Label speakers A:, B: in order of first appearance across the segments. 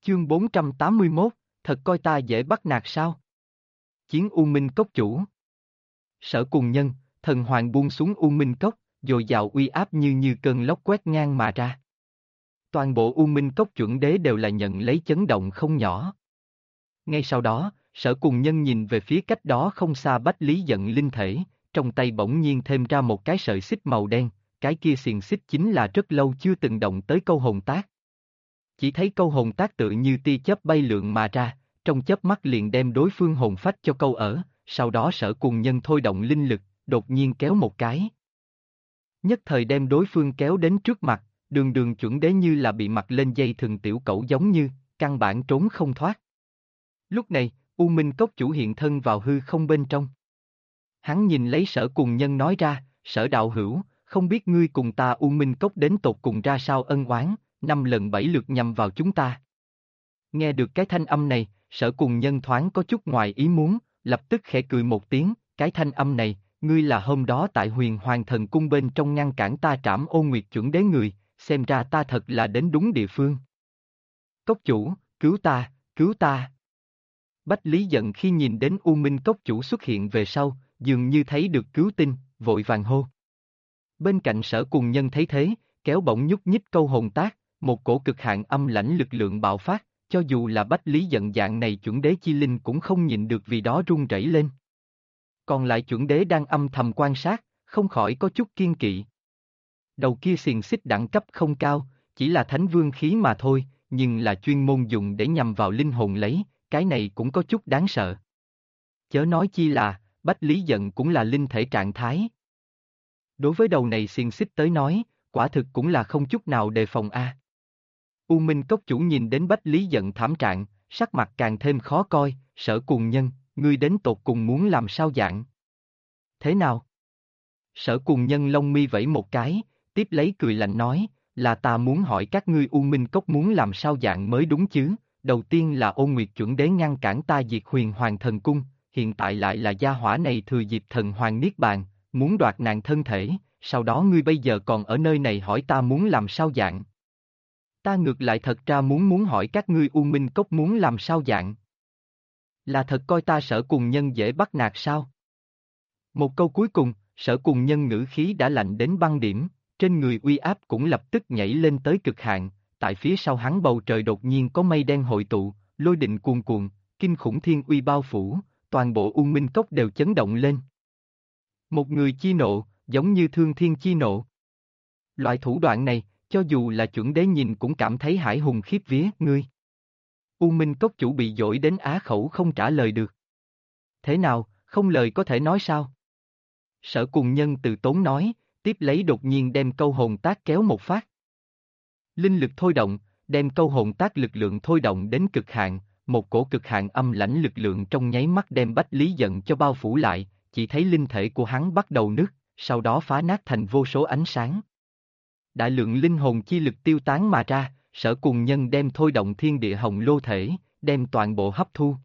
A: Chương 481, thật coi ta dễ bắt nạt sao? Chiến U Minh Cốc chủ. Sở Cùng Nhân, thần hoàng buông xuống U Minh Cốc, dồi dào uy áp như cơn lốc quét ngang mà ra. Toàn bộ U Minh Cốc chuẩn đế đều là nhận lấy chấn động không nhỏ. Ngay sau đó, Sở Cùng Nhân nhìn về phía cách đó không xa Bách Lý Giận linh thể, trong tay bỗng nhiên thêm ra một cái sợi xích màu đen, cái kia xiềng xích chính là rất lâu chưa từng động tới câu hồn tác. Chỉ thấy câu hồn tác tự như tia chớp bay lượn mà ra, trong chớp mắt liền đem đối phương hồn phách cho câu ở, sau đó Sở Cùng Nhân thôi động linh lực, đột nhiên kéo một cái. Nhất thời đem đối phương kéo đến trước mặt, đường chuẩn đế như là bị mặc lên dây thừng tiểu cẩu giống như, căn bản trốn không thoát. Lúc này, U Minh Cốc chủ hiện thân vào hư không bên trong. Hắn nhìn lấy Sở Cùng Nhân nói ra, Sở đạo hữu, không biết ngươi cùng ta U Minh Cốc đến tột cùng ra sao ân oán, 5 lần 7 lượt nhằm vào chúng ta. Nghe được cái thanh âm này, Sở Cùng Nhân thoáng có chút ngoài ý muốn, lập tức khẽ cười một tiếng, cái thanh âm này, ngươi là hôm đó tại Huyền Hoàng Thần Cung bên trong ngăn cản ta trảm Ô Nguyệt chuẩn đế người, xem ra ta thật là đến đúng địa phương. Cốc chủ, cứu ta, cứu ta. Bách Lý Giận khi nhìn đến U Minh Cốc chủ xuất hiện về sau, dường như thấy được cứu tinh, vội vàng hô. Bên cạnh Sở Cùng Nhân thấy thế, kéo bổng nhúc nhích câu hồn tác, một cổ cực hạn âm lãnh lực lượng bạo phát, cho dù là Bách Lý Giận dạng này chuẩn đế chi linh cũng không nhịn được vì đó run rẩy lên. Còn lại chuẩn đế đang âm thầm quan sát, không khỏi có chút kiên kỵ. Đầu kia xiềng xích đẳng cấp không cao, chỉ là thánh vương khí mà thôi, nhưng là chuyên môn dùng để nhằm vào linh hồn lấy, cái này cũng có chút đáng sợ. Chớ nói chi là, Bách Lý Giận cũng là linh thể trạng thái. Đối với đầu này xiềng xích tới nói, quả thực cũng là không chút nào đề phòng a. U Minh Cốc chủ nhìn đến Bách Lý Giận thảm trạng, sắc mặt càng thêm khó coi, Sở Cùng Nhân, ngươi đến tột cùng muốn làm sao dạng? Thế nào? Sở Cùng Nhân lông mi vẫy một cái, tiếp lấy cười lạnh nói, là ta muốn hỏi các ngươi U Minh Cốc muốn làm sao dạng mới đúng chứ, đầu tiên là Ô Nguyệt chuẩn đế ngăn cản ta diệt Huyền Hoàng Thần Cung, hiện tại lại là gia hỏa này thừa dịp thần hoàng niết bàn, muốn đoạt nàng thân thể, sau đó ngươi bây giờ còn ở nơi này hỏi ta muốn làm sao dạng. Ta ngược lại thật ra muốn hỏi các ngươi U Minh Cốc muốn làm sao dạng. Là thật coi ta Sở Cùng Nhân dễ bắt nạt sao? Một câu cuối cùng, Sở Cùng Nhân ngữ khí đã lạnh đến băng điểm, trên người uy áp cũng lập tức nhảy lên tới cực hạn, tại phía sau hắn bầu trời đột nhiên có mây đen hội tụ, lôi định cuồn cuộn, kinh khủng thiên uy bao phủ, toàn bộ U Minh Cốc đều chấn động lên. Một người chi nộ, giống như thương thiên chi nộ. Loại thủ đoạn này, cho dù là chuẩn đế nhìn cũng cảm thấy hải hùng khiếp vía, ngươi. U Minh Cốc chủ bị dỗi đến á khẩu không trả lời được. Thế nào, không lời có thể nói sao? Sở Cùng Nhân từ tốn nói, tiếp lấy đột nhiên đem câu hồn tác kéo một phát. Linh lực thôi động, đem câu hồn tác lực lượng thôi động đến cực hạn, một cổ cực hạn âm lãnh lực lượng trong nháy mắt đem Bách Lý Giận cho bao phủ lại, chỉ thấy linh thể của hắn bắt đầu nứt, sau đó phá nát thành vô số ánh sáng. Đại lượng linh hồn chi lực tiêu tán mà ra, Sở Cùng Nhân đem thôi động thiên địa hồng lô thể, đem toàn bộ hấp thu.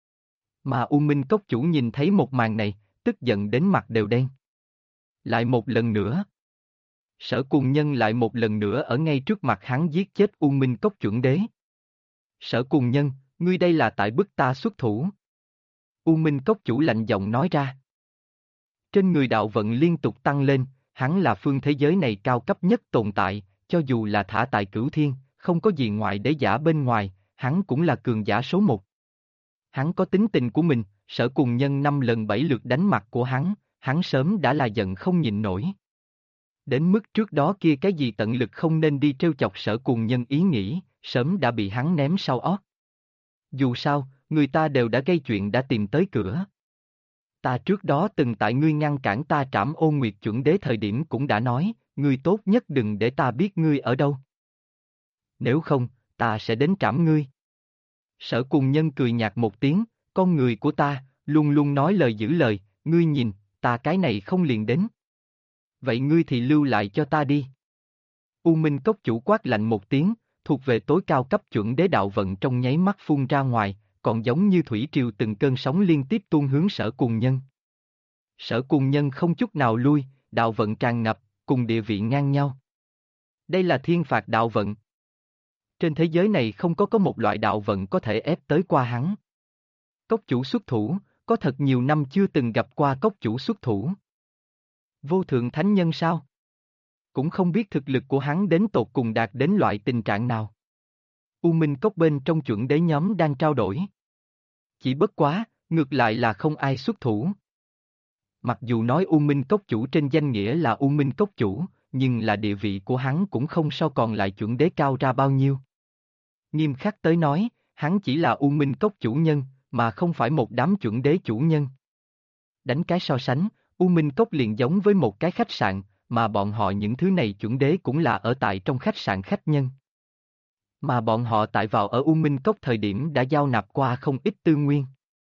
A: Mà U Minh Cốc chủ nhìn thấy một màn này, tức giận đến mặt đều đen. Lại một lần nữa. Sở Cùng Nhân lại một lần nữa ở ngay trước mặt hắn giết chết U Minh Cốc chuẩn đế. Sở Cùng Nhân, ngươi đây là tại bức ta xuất thủ. U Minh Cốc chủ lạnh giọng nói ra. Trên người đạo vận liên tục tăng lên, hắn là phương thế giới này cao cấp nhất tồn tại, cho dù là thả tại cửu thiên, không có gì ngoại để giả bên ngoài, hắn cũng là cường giả số 1. Hắn có tính tình của mình, Sở Cùng Nhân 5 lần 7 lượt đánh mặt của hắn sớm đã là giận không nhịn nổi. Đến mức trước đó kia cái gì tận lực không nên đi trêu chọc Sở Cùng Nhân ý nghĩ, sớm đã bị hắn ném sau ót. Dù sao, người ta đều đã gây chuyện đã tìm tới cửa. Ta trước đó từng tại ngươi ngăn cản ta trảm Ô Nguyệt chuẩn đế thời điểm cũng đã nói, ngươi tốt nhất đừng để ta biết ngươi ở đâu. Nếu không, ta sẽ đến trảm ngươi. Sở Cùng Nhân cười nhạt một tiếng, con người của ta, luôn luôn nói lời giữ lời, ngươi nhìn, ta cái này không liền đến. Vậy ngươi thì lưu lại cho ta đi. U Minh Cốc chủ quát lạnh một tiếng, thuộc về tối cao cấp chuẩn đế đạo vận trong nháy mắt phun ra ngoài, còn giống như thủy triều từng cơn sóng liên tiếp tuôn hướng Sở Cùng Nhân. Sở Cùng Nhân không chút nào lui, đạo vận tràn ngập, cùng địa vị ngang nhau. Đây là thiên phạt đạo vận. Trên thế giới này không có một loại đạo vận có thể ép tới qua hắn. Cốc chủ xuất thủ, có thật nhiều năm chưa từng gặp qua cốc chủ xuất thủ. Vô thượng thánh nhân sao? Cũng không biết thực lực của hắn đến tột cùng đạt đến loại tình trạng nào. U Minh Cốc bên trong chuẩn đế nhóm đang trao đổi. Chỉ bất quá, ngược lại là không ai xuất thủ. Mặc dù nói U Minh Cốc chủ trên danh nghĩa là U Minh Cốc chủ, nhưng là địa vị của hắn cũng không so còn lại chuẩn đế cao ra bao nhiêu. Nghiêm khắc tới nói, hắn chỉ là U Minh Cốc chủ nhân, mà không phải một đám chuẩn đế chủ nhân. Đánh cái so sánh, U Minh Cốc liền giống với một cái khách sạn, mà bọn họ những thứ này chuẩn đế cũng là ở tại trong khách sạn khách nhân. Mà bọn họ tại vào ở U Minh Cốc thời điểm đã giao nạp qua không ít tư nguyên.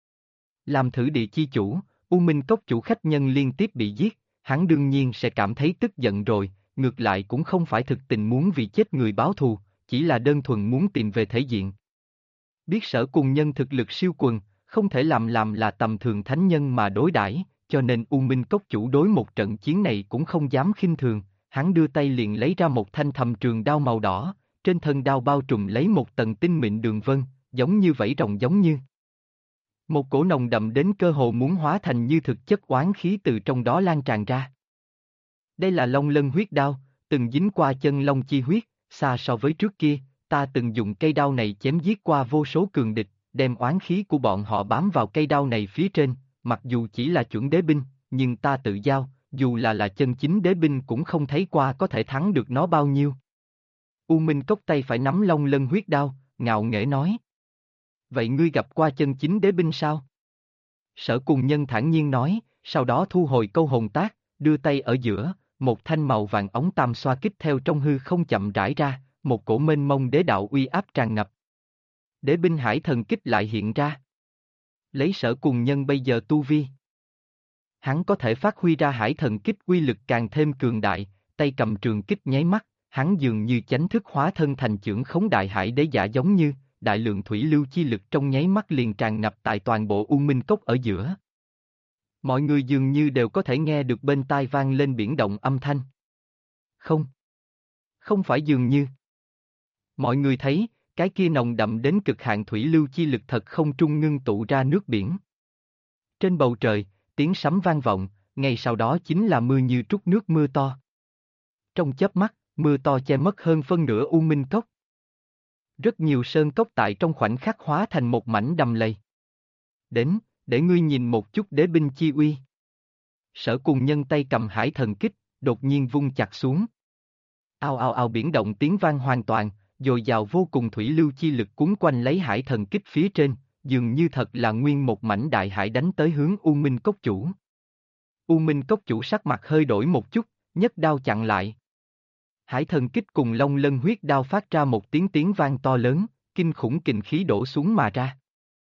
A: Làm thử địa chi chủ, U Minh Cốc chủ khách nhân liên tiếp bị giết, hắn đương nhiên sẽ cảm thấy tức giận rồi, ngược lại cũng không phải thực tình muốn vì chết người báo thù, chỉ là đơn thuần muốn tìm về thể diện. Biết Sở Cùng Nhân thực lực siêu quần, không thể làm là tầm thường thánh nhân mà đối đãi, cho nên U Minh Cốc chủ đối một trận chiến này cũng không dám khinh thường, hắn đưa tay liền lấy ra một thanh thầm trường đao màu đỏ, trên thân đao bao trùm lấy một tầng tinh mịn đường vân, giống như vảy rồng giống như. Một cổ nồng đậm đến cơ hồ muốn hóa thành như thực chất oán khí từ trong đó lan tràn ra. Đây là Long Lân huyết đao, từng dính qua chân long chi huyết, xa so với trước kia, ta từng dùng cây đao này chém giết qua vô số cường địch, đem oán khí của bọn họ bám vào cây đao này phía trên, mặc dù chỉ là chuẩn đế binh, nhưng ta tự giao, dù là chân chính đế binh cũng không thấy qua có thể thắng được nó bao nhiêu. U Minh Cốc tay phải nắm Long Lân huyết đao, ngạo nghễ nói. Vậy ngươi gặp qua chân chính đế binh sao? Sở Cùng Nhân thản nhiên nói, sau đó thu hồi câu hồn tác, đưa tay ở giữa, một thanh màu vàng ống tam xoa kích theo trong hư không chậm rãi ra, một cổ mênh mông đế đạo uy áp tràn ngập. Đế binh hải thần kích lại hiện ra. Lấy Sở Cùng Nhân bây giờ tu vi, hắn có thể phát huy ra hải thần kích uy lực càng thêm cường đại, tay cầm trường kích nháy mắt, hắn dường như chánh thức hóa thân thành chưởng khống đại hải đế giả giống như, đại lượng thủy lưu chi lực trong nháy mắt liền tràn ngập tại toàn bộ U Minh Cốc ở giữa. Mọi người dường như đều có thể nghe được bên tai vang lên biển động âm thanh. Không. Không phải dường như. Mọi người thấy, cái kia nồng đậm đến cực hạn thủy lưu chi lực thật không trung ngưng tụ ra nước biển. Trên bầu trời, tiếng sấm vang vọng, ngay sau đó chính là mưa như trút nước mưa to. Trong chớp mắt, mưa to che mất hơn phân nửa U Minh Cốc. Rất nhiều sơn cốc tại trong khoảnh khắc hóa thành một mảnh đầm lầy. Đến, để ngươi nhìn một chút đế binh chi uy. Sở Cùng Nhân tay cầm hải thần kích, đột nhiên vung chặt xuống. Ao ao ao biển động tiếng vang hoàn toàn, dồi dào vô cùng thủy lưu chi lực cuốn quanh lấy hải thần kích phía trên, dường như thật là nguyên một mảnh đại hải đánh tới hướng U Minh Cốc chủ. U Minh Cốc chủ sắc mặt hơi đổi một chút, nhấc đao chặn lại. Hải thần kích cùng Long Lân huyết đao phát ra một tiếng vang to lớn, kinh khủng kình khí đổ xuống mà ra.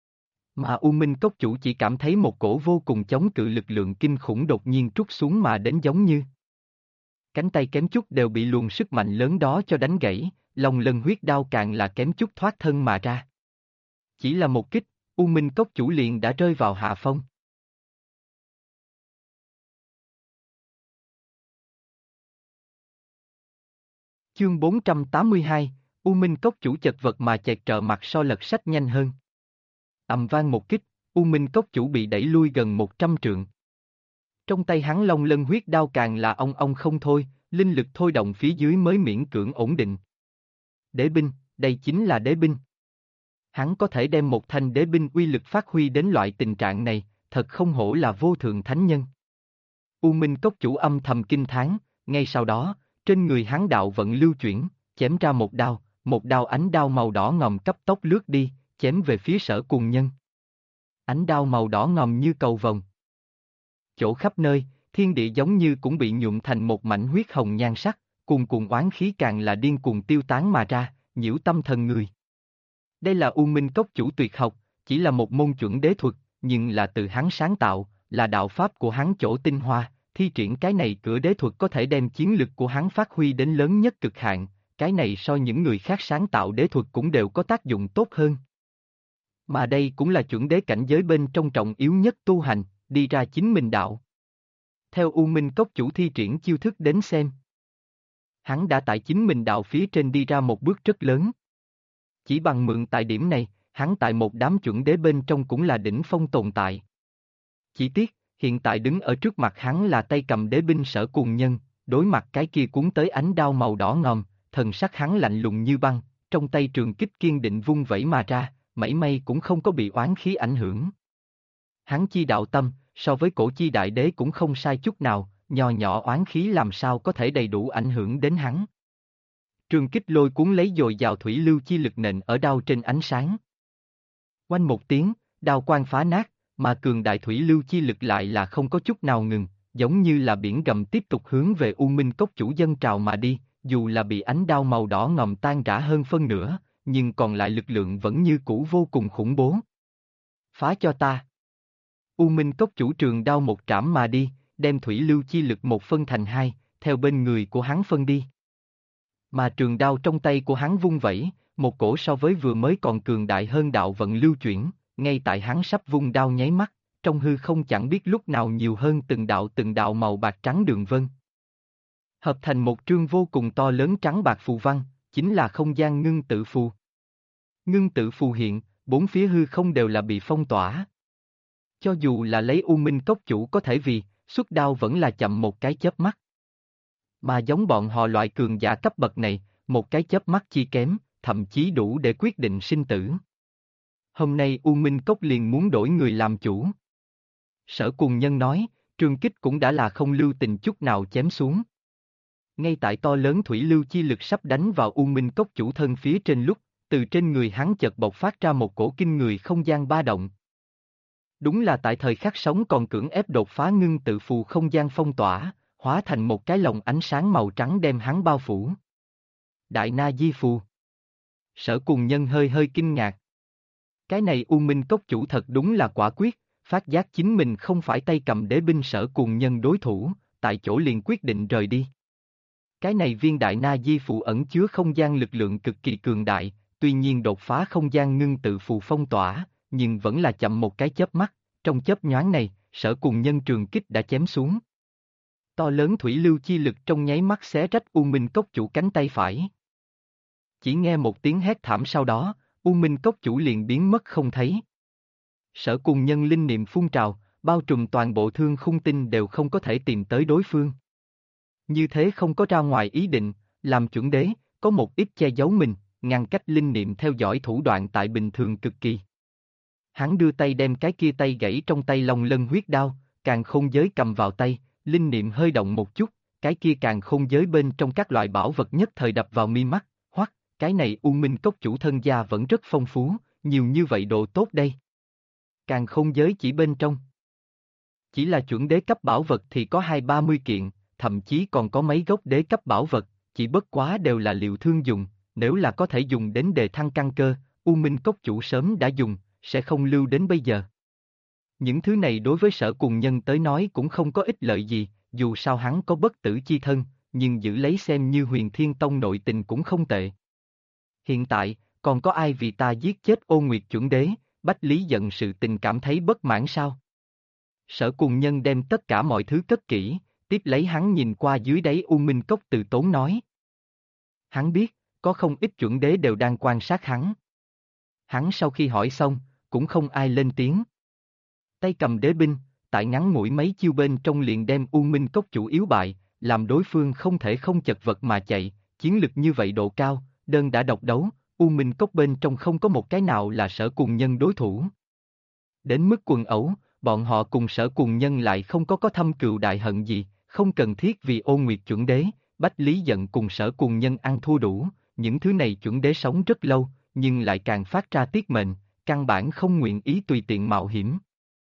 A: Mà U Minh Cốc chủ chỉ cảm thấy một cổ vô cùng chống cự lực lượng kinh khủng đột nhiên trút xuống mà đến giống như. Cánh tay kém chút đều bị luồng sức mạnh lớn đó cho đánh gãy, Long Lân huyết đao càng là kém chút thoát thân mà ra. Chỉ là một kích, U Minh Cốc chủ liền đã rơi vào hạ phong. Chương 482, U Minh Cốc chủ chật vật mà chẹt trợ mặt so lật sách nhanh hơn. Ầm vang một kích, U Minh Cốc chủ bị đẩy lui gần 100 trượng. Trong tay hắn Long Lân huyết đao càng là ong không thôi, linh lực thôi động phía dưới mới miễn cưỡng ổn định. Đế binh, đây chính là đế binh. Hắn có thể đem một thanh đế binh uy lực phát huy đến loại tình trạng này, thật không hổ là vô thượng thánh nhân. U Minh Cốc chủ âm thầm kinh thán, ngay sau đó, trên người hắn đạo vận lưu chuyển, chém ra một đao ánh đao màu đỏ ngòm cấp tốc lướt đi, chém về phía Sở Cùng Nhân. Ánh đao màu đỏ ngòm như cầu vồng. Chỗ khắp nơi, thiên địa giống như cũng bị nhuộm thành một mảnh huyết hồng nhan sắc, cuồn cuộn oán khí càng là điên cuồng tiêu tán mà ra, nhiễu tâm thần người. Đây là U Minh Cốc chủ tuyệt học, chỉ là một môn chuẩn đế thuật, nhưng là từ hắn sáng tạo, là đạo pháp của hắn chỗ tinh hoa, thi triển cái này cửa đế thuật có thể đem chiến lực của hắn phát huy đến lớn nhất cực hạn, cái này so những người khác sáng tạo đế thuật cũng đều có tác dụng tốt hơn. Mà đây cũng là chuẩn đế cảnh giới bên trong trọng yếu nhất tu hành, đi ra chính mình đạo. Theo U Minh Cốc chủ thi triển chiêu thức đến xem. Hắn đã tại chính mình đạo phía trên đi ra một bước rất lớn. Chỉ bằng mượn tại điểm này, hắn tại một đám chuẩn đế bên trong cũng là đỉnh phong tồn tại. Chỉ tiếc, hiện tại đứng ở trước mặt hắn là tay cầm đế binh Sở Cùng Nhân, đối mặt cái kia cuốn tới ánh đao màu đỏ ngòm, thần sắc hắn lạnh lùng như băng, trong tay trường kích kiên định vung vẩy mà ra, mảy may cũng không có bị oán khí ảnh hưởng. Hắn chi đạo tâm, so với cổ chi đại đế cũng không sai chút nào, nho nhỏ oán khí làm sao có thể đầy đủ ảnh hưởng đến hắn. Trường kích lôi cuốn lấy dồi dào thủy lưu chi lực nện ở đao trên ánh sáng. Oanh một tiếng, đao quang phá nát, mà cường đại thủy lưu chi lực lại là không có chút nào ngừng, giống như là biển gầm tiếp tục hướng về U Minh Cốc chủ dân trào mà đi, dù là bị ánh đao màu đỏ ngòm tan rã hơn phân nửa, nhưng còn lại lực lượng vẫn như cũ vô cùng khủng bố. Phá cho ta! U Minh Cốc chủ trường đao một trảm mà đi, đem thủy lưu chi lực một phân thành hai, theo bên người của hắn phân đi. Mà trường đao trong tay của hắn vung vẩy, một cổ so với vừa mới còn cường đại hơn đạo vận lưu chuyển, ngay tại hắn sắp vung đao nháy mắt, trong hư không chẳng biết lúc nào nhiều hơn từng đạo màu bạc trắng đường vân. Hợp thành một trương vô cùng to lớn trắng bạc phù văn, chính là không gian ngưng tự phù. Ngưng tự phù hiện, bốn phía hư không đều là bị phong tỏa. Cho dù là lấy U Minh Cốc chủ có thể vì, xuất đao vẫn là chậm một cái chớp mắt. Mà giống bọn họ loại cường giả cấp bậc này, một cái chớp mắt chi kém, thậm chí đủ để quyết định sinh tử. Hôm nay U Minh Cốc liền muốn đổi người làm chủ. Sở Cùng Nhân nói, trường kích cũng đã là không lưu tình chút nào chém xuống. Ngay tại to lớn thủy lưu chi lực sắp đánh vào U Minh Cốc chủ thân phía trên lúc, từ trên người hắn chợt bộc phát ra một cổ kinh người không gian ba động. Đúng là tại thời khắc sống còn cưỡng ép đột phá ngưng tự phù không gian phong tỏa, hóa thành một cái lồng ánh sáng màu trắng đem hắn bao phủ. Đại Na Di Phù. Sở Cùng Nhân hơi hơi kinh ngạc. Cái này U Minh Cốc chủ thật đúng là quả quyết, phát giác chính mình không phải tay cầm đế binh Sở Cùng Nhân đối thủ, tại chỗ liền quyết định rời đi. Cái này viên Đại Na Di Phù ẩn chứa không gian lực lượng cực kỳ cường đại, tuy nhiên đột phá không gian ngưng tự phù phong tỏa, nhưng vẫn là chậm một cái chớp mắt, trong chớp nhoáng này, Sở Cùng Nhân trường kích đã chém xuống. To lớn thủy lưu chi lực trong nháy mắt xé rách U Minh Cốc chủ cánh tay phải. Chỉ nghe một tiếng hét thảm sau đó, U Minh Cốc chủ liền biến mất không thấy. Sở Cùng Nhân linh niệm phun trào, bao trùm toàn bộ thương khung tinh đều không có thể tìm tới đối phương. Như thế không có ra ngoài ý định, làm chuẩn đế, có một ít che giấu mình, ngăn cách linh niệm theo dõi thủ đoạn tại bình thường cực kỳ. Hắn đưa tay đem cái kia tay gãy trong tay Long Lân huyết đao, càng khôn giới cầm vào tay, linh niệm hơi động một chút, cái kia càng khôn giới bên trong các loại bảo vật nhất thời đập vào mi mắt, hoắc, cái này U Minh Cốc chủ thân gia vẫn rất phong phú, nhiều như vậy độ tốt đây. Càng khôn giới chỉ bên trong. Chỉ là chuẩn đế cấp bảo vật thì có 20-30 kiện, thậm chí còn có mấy gốc đế cấp bảo vật, chỉ bất quá đều là liệu thương dùng, nếu là có thể dùng đến đề thăng căn cơ, U Minh Cốc chủ sớm đã dùng, sẽ không lưu đến bây giờ. Những thứ này đối với Sở Cùng Nhân tới nói cũng không có ích lợi gì, dù sao hắn có bất tử chi thân, nhưng giữ lấy xem như Huyền Thiên Tông nội tình cũng không tệ. Hiện tại, còn có ai vì ta giết chết Ô Nguyệt chuẩn đế, Bách Lý giận sự tình cảm thấy bất mãn sao? Sở Cùng Nhân đem tất cả mọi thứ cất kỹ, tiếp lấy hắn nhìn qua dưới đáy U Minh Cốc từ tốn nói. Hắn biết, có không ít chuẩn đế đều đang quan sát hắn. Hắn sau khi hỏi xong, cũng không ai lên tiếng. Tay cầm đế binh, tại ngắn ngủi mấy chiêu bên trong liền đem U Minh Cốc chủ yếu bại, làm đối phương không thể không chật vật mà chạy, chiến lực như vậy độ cao, đơn đã độc đấu, U Minh Cốc bên trong không có một cái nào là Sở Cùng Nhân đối thủ. Đến mức quần ẩu, bọn họ cùng Sở Cùng Nhân lại không có thâm cừu đại hận gì, không cần thiết vì Ô Nguyệt chuẩn đế, Bách Lý giận cùng Sở Cùng Nhân ăn thua đủ, những thứ này chuẩn đế sống rất lâu, nhưng lại càng phát ra tiết mệnh, căn bản không nguyện ý tùy tiện mạo hiểm.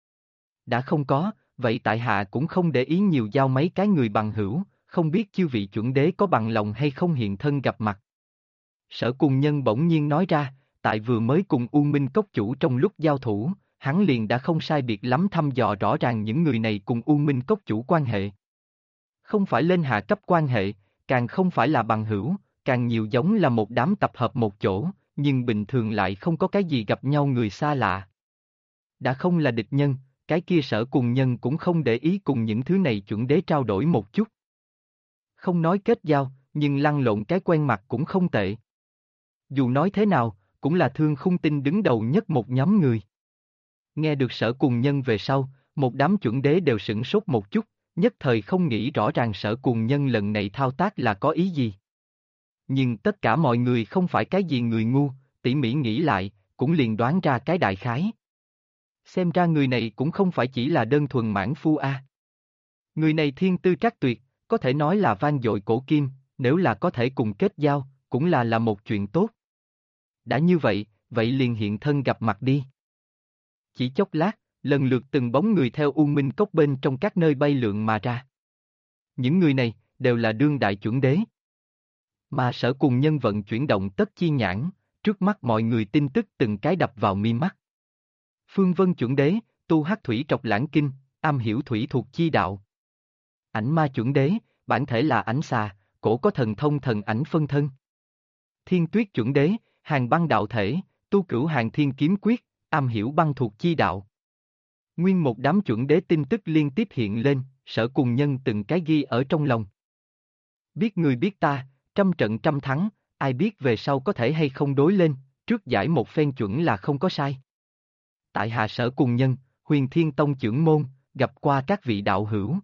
A: Đã không có, vậy tại hạ cũng không để ý nhiều giao mấy cái người bằng hữu, không biết chư vị chuẩn đế có bằng lòng hay không hiện thân gặp mặt. Sở Cùng Nhân bỗng nhiên nói ra, tại vừa mới cùng U Minh Cốc chủ trong lúc giao thủ, hắn liền đã không sai biệt lắm thăm dò rõ ràng những người này cùng U Minh Cốc chủ quan hệ. Không phải lên hạ cấp quan hệ, càng không phải là bằng hữu, càng nhiều giống là một đám tập hợp một chỗ, nhưng bình thường lại không có cái gì gặp nhau người xa lạ. Đã không là địch nhân, cái kia Sở Cùng Nhân cũng không để ý cùng những thứ này chuẩn đế trao đổi một chút. Không nói kết giao, nhưng lăn lộn cái quen mặt cũng không tệ. Dù nói thế nào, cũng là thương khung tinh đứng đầu nhất một nhóm người. Nghe được Sở Cuồng Nhân về sau, một đám chuẩn đế đều sửng sốt một chút, nhất thời không nghĩ rõ ràng Sở Cuồng Nhân lần này thao tác là có ý gì. Nhưng tất cả mọi người không phải cái gì người ngu, tỉ mỉ nghĩ lại, cũng liền đoán ra cái đại khái. Xem ra người này cũng không phải chỉ là đơn thuần mãn phu a. Người này thiên tư trắc tuyệt, có thể nói là vang dội cổ kim, nếu là có thể cùng kết giao, cũng là một chuyện tốt. Đã như vậy, vậy liền hiện thân gặp mặt đi. Chỉ chốc lát, lần lượt từng bóng người theo U Minh Cốc bên trong các nơi bay lượn mà ra. Những người này, đều là đương đại chuẩn đế. Mà Sở Cuồng Nhân vận chuyển động tất chi nhãn, trước mắt mọi người tin tức từng cái đập vào mi mắt. Phương Vân chuẩn đế, tu hắc thủy trọc lãng kinh, am hiểu thủy thuộc chi đạo. Ảnh ma chuẩn đế, bản thể là ảnh xà, cổ có thần thông thần ảnh phân thân. Thiên tuyết chuẩn đế, hàng băng đạo thể, tu cửu hàng thiên kiếm quyết, am hiểu băng thuộc chi đạo. Nguyên một đám chuẩn đế tin tức liên tiếp hiện lên, Sở Cuồng Nhân từng cái ghi ở trong lòng. Biết người biết ta, trăm trận trăm thắng, ai biết về sau có thể hay không đối lên, trước giải một phen chuẩn là không có sai. Tại hạ Sở Cuồng Nhân, Huyền Thiên Tông trưởng môn, gặp qua các vị đạo hữu.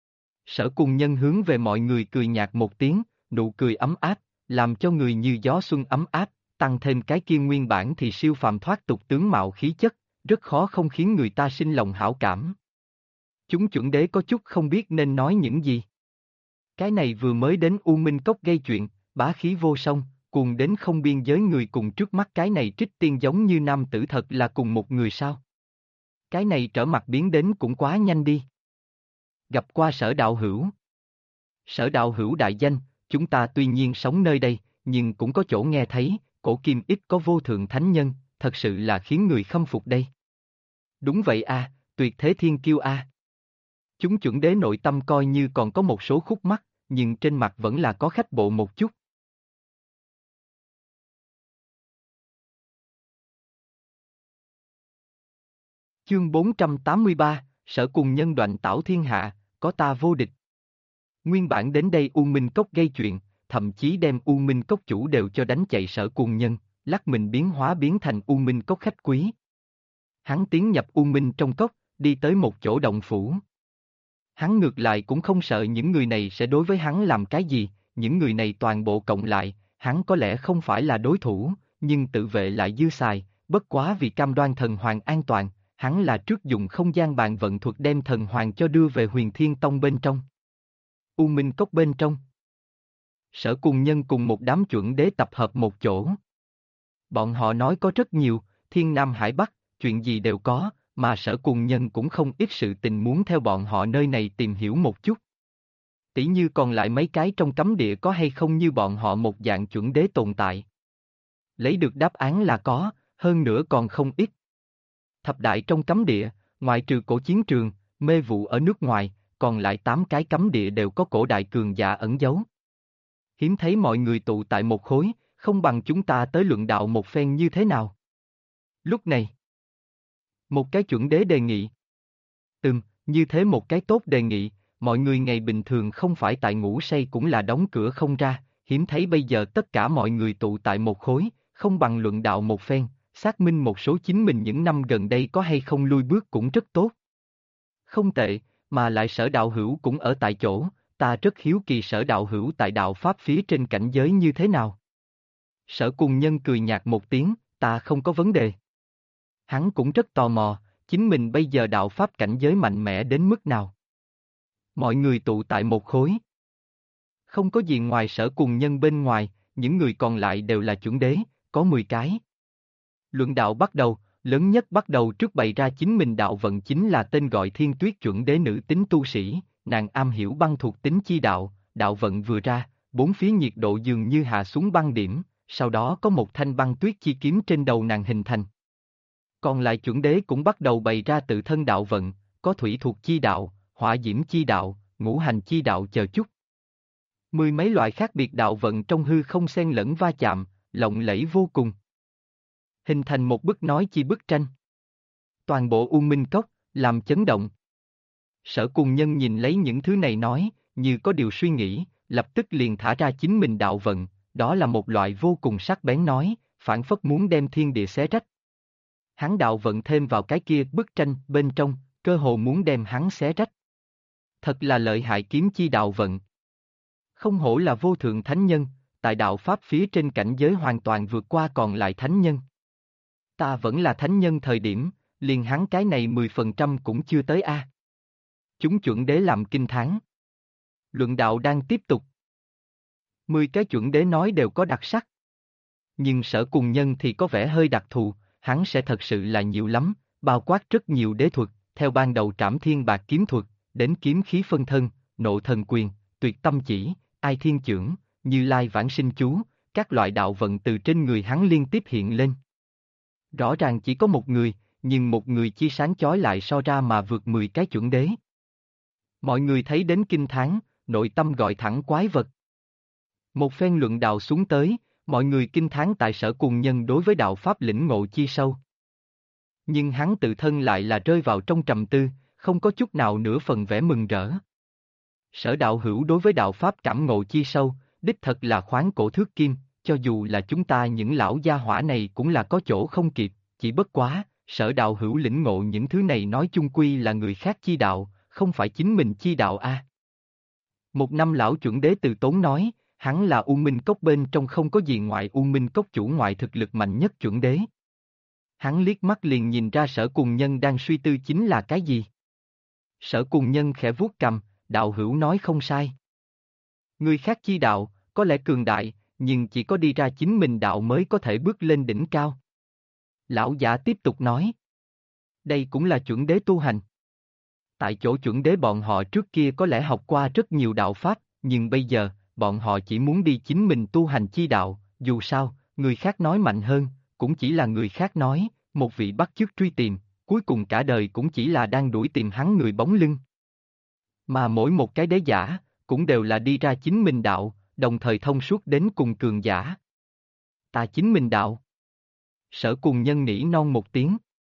A: Sở Cuồng Nhân hướng về mọi người cười nhạt một tiếng, nụ cười ấm áp, làm cho người như gió xuân ấm áp, tăng thêm cái kia nguyên bản thì siêu phàm thoát tục tướng mạo khí chất, rất khó không khiến người ta sinh lòng hảo cảm. Chúng chuẩn đế có chút không biết nên nói những gì. Cái này vừa mới đến U Minh Cốc gây chuyện, bá khí vô song, cuồng đến không biên giới người cùng trước mắt cái này trích tiên giống như nam tử thật là cùng một người sao? Cái này trở mặt biến đến cũng quá nhanh đi. Gặp qua Sở đạo hữu. Sở đạo hữu đại danh, chúng ta tuy nhiên sống nơi đây, nhưng cũng có chỗ nghe thấy, cổ kim ít có vô thượng thánh nhân, thật sự là khiến người khâm phục đây. Đúng vậy a, tuyệt thế thiên kiêu a. Chúng chuẩn đế nội tâm coi như còn có một số khúc mắc, nhưng trên mặt vẫn là có khách bộ một chút. Chương 483, Sở Cuồng Nhân đoạnh tảo thiên hạ, có ta vô địch. Nguyên bản đến đây U Minh Cốc gây chuyện, thậm chí đem U Minh Cốc chủ đều cho đánh chạy Sở Cuồng Nhân, lắc mình biến hóa biến thành U Minh Cốc khách quý. Hắn tiến nhập U Minh trong cốc, đi tới một chỗ động phủ. Hắn ngược lại cũng không sợ những người này sẽ đối với hắn làm cái gì, những người này toàn bộ cộng lại, hắn có lẽ không phải là đối thủ, nhưng tự vệ lại dư xài, bất quá vì cam đoan thần hoàng an toàn, hắn là trước dùng không gian bàn vận thuật đem thần hoàng cho đưa về Huyền Thiên Tông bên trong. U Minh Cốc bên trong. Sở Cuồng Nhân cùng một đám chuẩn đế tập hợp một chỗ. Bọn họ nói có rất nhiều, thiên nam hải bắc, chuyện gì đều có, mà Sở Cuồng Nhân cũng không ít sự tình muốn theo bọn họ nơi này tìm hiểu một chút. Tỉ như còn lại mấy cái trong cấm địa có hay không như bọn họ một dạng chuẩn đế tồn tại. Lấy được đáp án là có, hơn nữa còn không ít. Thập đại trong cấm địa, ngoại trừ cổ chiến trường, mê vụ ở nước ngoài, còn lại 8 cái cấm địa đều có cổ đại cường giả ẩn giấu. Hiếm thấy mọi người tụ tại một khối, không bằng chúng ta tới luận đạo một phen như thế nào. Lúc này, một cái chuẩn đế đề nghị. Như thế một cái tốt đề nghị, mọi người ngày bình thường không phải tại ngủ say cũng là đóng cửa không ra, hiếm thấy bây giờ tất cả mọi người tụ tại một khối, không bằng luận đạo một phen, xác minh một số chính mình những năm gần đây có hay không lui bước cũng rất tốt. Không tệ, mà lại Sở đạo hữu cũng ở tại chỗ, ta rất hiếu kỳ Sở đạo hữu tại đạo Pháp phía trên cảnh giới như thế nào. Sở Cuồng Nhân cười nhạt một tiếng, ta không có vấn đề. Hắn cũng rất tò mò, chính mình bây giờ đạo Pháp cảnh giới mạnh mẽ đến mức nào. Mọi người tụ tại một khối. Không có gì ngoài Sở Cuồng Nhân bên ngoài, những người còn lại đều là chuẩn đế, có 10 cái. Luận đạo bắt đầu, lớn nhất bắt đầu trước bày ra chính mình đạo vận chính là tên gọi Thiên Tuyết chuẩn đế nữ tính tu sĩ, nàng am hiểu băng thuộc tính chi đạo, đạo vận vừa ra, bốn phía nhiệt độ dường như hạ xuống băng điểm, sau đó có một thanh băng tuyết chi kiếm trên đầu nàng hình thành. Còn lại chuẩn đế cũng bắt đầu bày ra tự thân đạo vận, có thủy thuộc chi đạo, hỏa diễm chi đạo, ngũ hành chi đạo chờ chút. 10 mấy loại khác biệt đạo vận trong hư không xen lẫn va chạm, lộng lẫy vô cùng. Hình thành một bức nói chi bức tranh. Toàn bộ U Minh Cốc, làm chấn động. Sở Cuồng Nhân nhìn lấy những thứ này nói, như có điều suy nghĩ, lập tức liền thả ra chính mình đạo vận, đó là một loại vô cùng sắc bén nói, phảng phất muốn đem thiên địa xé rách. Hắn đạo vận thêm vào cái kia bức tranh bên trong, cơ hồ muốn đem hắn xé rách. Thật là lợi hại kiếm chi đạo vận. Không hổ là vô thượng thánh nhân, tại đạo pháp phía trên cảnh giới hoàn toàn vượt qua còn lại thánh nhân. Ta vẫn là thánh nhân thời điểm, liền hắn cái này 10% cũng chưa tới a. Chúng chuẩn đế làm kinh thán. Luận đạo đang tiếp tục. 10 cái chuẩn đế nói đều có đặc sắc. Nhưng Sở Cùng Nhân thì có vẻ hơi đặc thù, hắn sẽ thật sự là nhiều lắm, bao quát rất nhiều đế thuật, theo ban đầu Trảm Thiên Bạc kiếm thuật, đến kiếm khí phân thân, nộ thần quyền, tuyệt tâm chỉ, ai thiên chưởng, Như Lai vãng sinh chú, các loại đạo vận từ trên người hắn liên tiếp hiện lên. Rõ ràng chỉ có một người, nhưng một người chi sáng chói lại so ra mà vượt 10 cái chuẩn đế. Mọi người thấy đến kinh thán, nội tâm gọi thẳng quái vật. Một phen luận đạo xuống tới, mọi người kinh thán tại Sở Cùng Nhân đối với đạo pháp lĩnh ngộ chi sâu. Nhưng hắn tự thân lại là rơi vào trong trầm tư, không có chút nào nửa phần vẻ mừng rỡ. Sở đạo hữu đối với đạo pháp cảm ngộ chi sâu, đích thật là khoáng cổ thước kim, cho dù là chúng ta những lão gia hỏa này cũng là có chỗ không kịp, chỉ bất quá, Sở đạo hữu lĩnh ngộ những thứ này nói chung quy là người khác chi đạo, không phải chính mình chi đạo a. Một năm lão chuẩn đế từ tốn nói, hắn là U Minh Cốc bên trong không có gì ngoại U Minh Cốc chủ ngoại thực lực mạnh nhất chuẩn đế. Hắn liếc mắt liền nhìn ra Sở Cùng Nhân đang suy tư chính là cái gì. Sở Cùng Nhân khẽ vuốt cằm, đạo hữu nói không sai. Người khác chi đạo, có lẽ cường đại, nhưng chỉ có đi ra chính mình đạo mới có thể bước lên đỉnh cao. Lão giả tiếp tục nói. Đây cũng là chuẩn đế tu hành. Tại chỗ chuẩn đế bọn họ trước kia có lẽ học qua rất nhiều đạo pháp, nhưng bây giờ, bọn họ chỉ muốn đi chính mình tu hành chi đạo, dù sao, người khác nói mạnh hơn, cũng chỉ là người khác nói, một vị bắt chước truy tìm, cuối cùng cả đời cũng chỉ là đang đuổi tìm hắn người bóng lưng. Mà mỗi một cái đế giả, cũng đều là đi ra chính mình đạo, đồng thời thông suốt đến cùng cường giả. Ta chính mình đạo. Sở Cùng Nhân nỉ non một tiếng.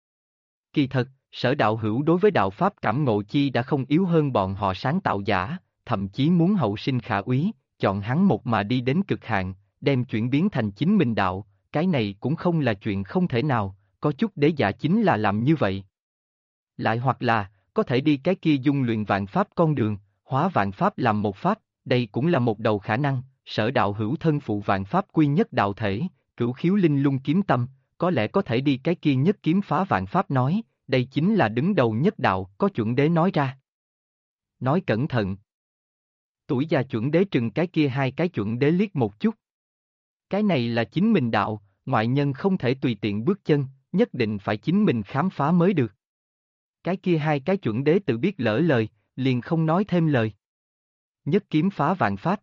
A: Kỳ thật, Sở đạo hữu đối với đạo pháp cảm ngộ chi đã không yếu hơn bọn họ sáng tạo giả, thậm chí muốn hậu sinh khả úy, chọn hắn một mà đi đến cực hạn, đem chuyển biến thành chính mình đạo, cái này cũng không là chuyện không thể nào, có chút đế giả chính là làm như vậy. Lại hoặc là, có thể đi cái kia dung luyện vạn pháp con đường, hóa vạn pháp làm một pháp, đây cũng là một đầu khả năng, Sở đạo hữu thân phụ vạn pháp quy nhất đạo thể, cửu khiếu linh lung kiếm tâm, có lẽ có thể đi cái kia nhất kiếm phá vạn pháp nói, đây chính là đứng đầu nhất đạo, có chuẩn đế nói ra. Nói cẩn thận. Tuổi già chuẩn đế trừng cái kia hai cái chuẩn đế liếc một chút. Cái này là chính mình đạo, ngoại nhân không thể tùy tiện bước chân, nhất định phải chính mình khám phá mới được. Cái kia hai cái chuẩn đế tự biết lỡ lời, liền không nói thêm lời. Nhất kiếm phá vạn pháp.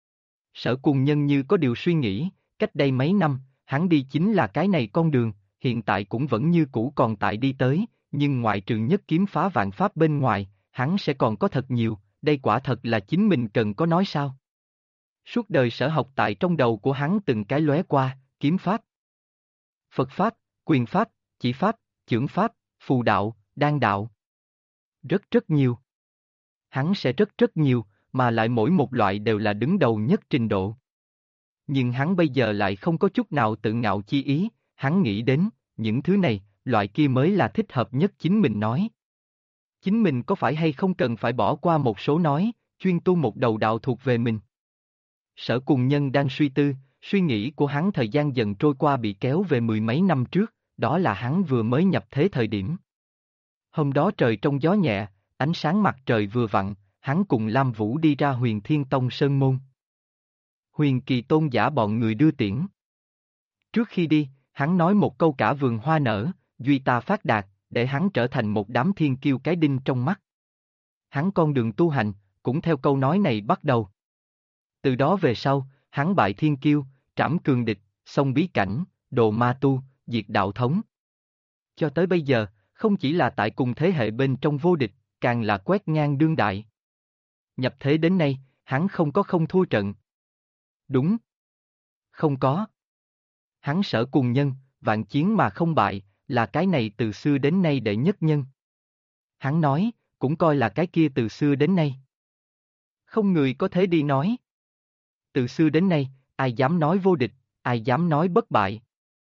A: Sở Cùng Nhân như có điều suy nghĩ, cách đây mấy năm, hắn đi chính là cái này con đường, hiện tại cũng vẫn như cũ còn tại đi tới, nhưng ngoại trừ nhất kiếm phá vạn pháp bên ngoài, hắn sẽ còn có thật nhiều, đây quả thật là chính mình cần có nói sao. Suốt đời sở học tại trong đầu của hắn từng cái lóe qua, kiếm pháp, Phật pháp, quyền pháp, chỉ pháp, chưởng pháp, phù đạo, đan đạo. Rất nhiều. Hắn sẽ rất nhiều, mà lại mỗi một loại đều là đứng đầu nhất trình độ. Nhưng hắn bây giờ lại không có chút nào tự ngạo chi ý, hắn nghĩ đến, những thứ này, loại kia mới là thích hợp nhất chính mình nói. Chính mình có phải hay không cần phải bỏ qua một số nói, chuyên tu một đầu đạo thuộc về mình. Sở Cùng Nhân đang suy tư, suy nghĩ của hắn thời gian dần trôi qua bị kéo về mười mấy năm trước, đó là hắn vừa mới nhập thế thời điểm. Hôm đó trời trong gió nhẹ, ánh sáng mặt trời vừa vặn, hắn cùng Lam Vũ đi ra Huyền Thiên Tông Sơn Môn. Huyền Kỳ Tôn giả bọn người đưa tiễn. Trước khi đi, hắn nói một câu cả vườn hoa nở, duy ta phát đạt, để hắn trở thành một đám thiên kiêu cái đinh trong mắt. Hắn con đường tu hành, cũng theo câu nói này bắt đầu. Từ đó về sau, hắn bại thiên kiêu, trảm cường địch, xông bí cảnh, đồ ma tu, diệt đạo thống. Cho tới bây giờ, không chỉ là tại cùng thế hệ bên trong vô địch, càng là quét ngang đương đại. Nhập thế đến nay, hắn không có không thua trận. Đúng. Không có. Hắn Sở Cùng Nhân, vạn chiến mà không bại, là cái này từ xưa đến nay đệ nhất nhân. Hắn nói, cũng coi là cái kia từ xưa đến nay. Không người có thể đi nói. Từ xưa đến nay, ai dám nói vô địch, ai dám nói bất bại.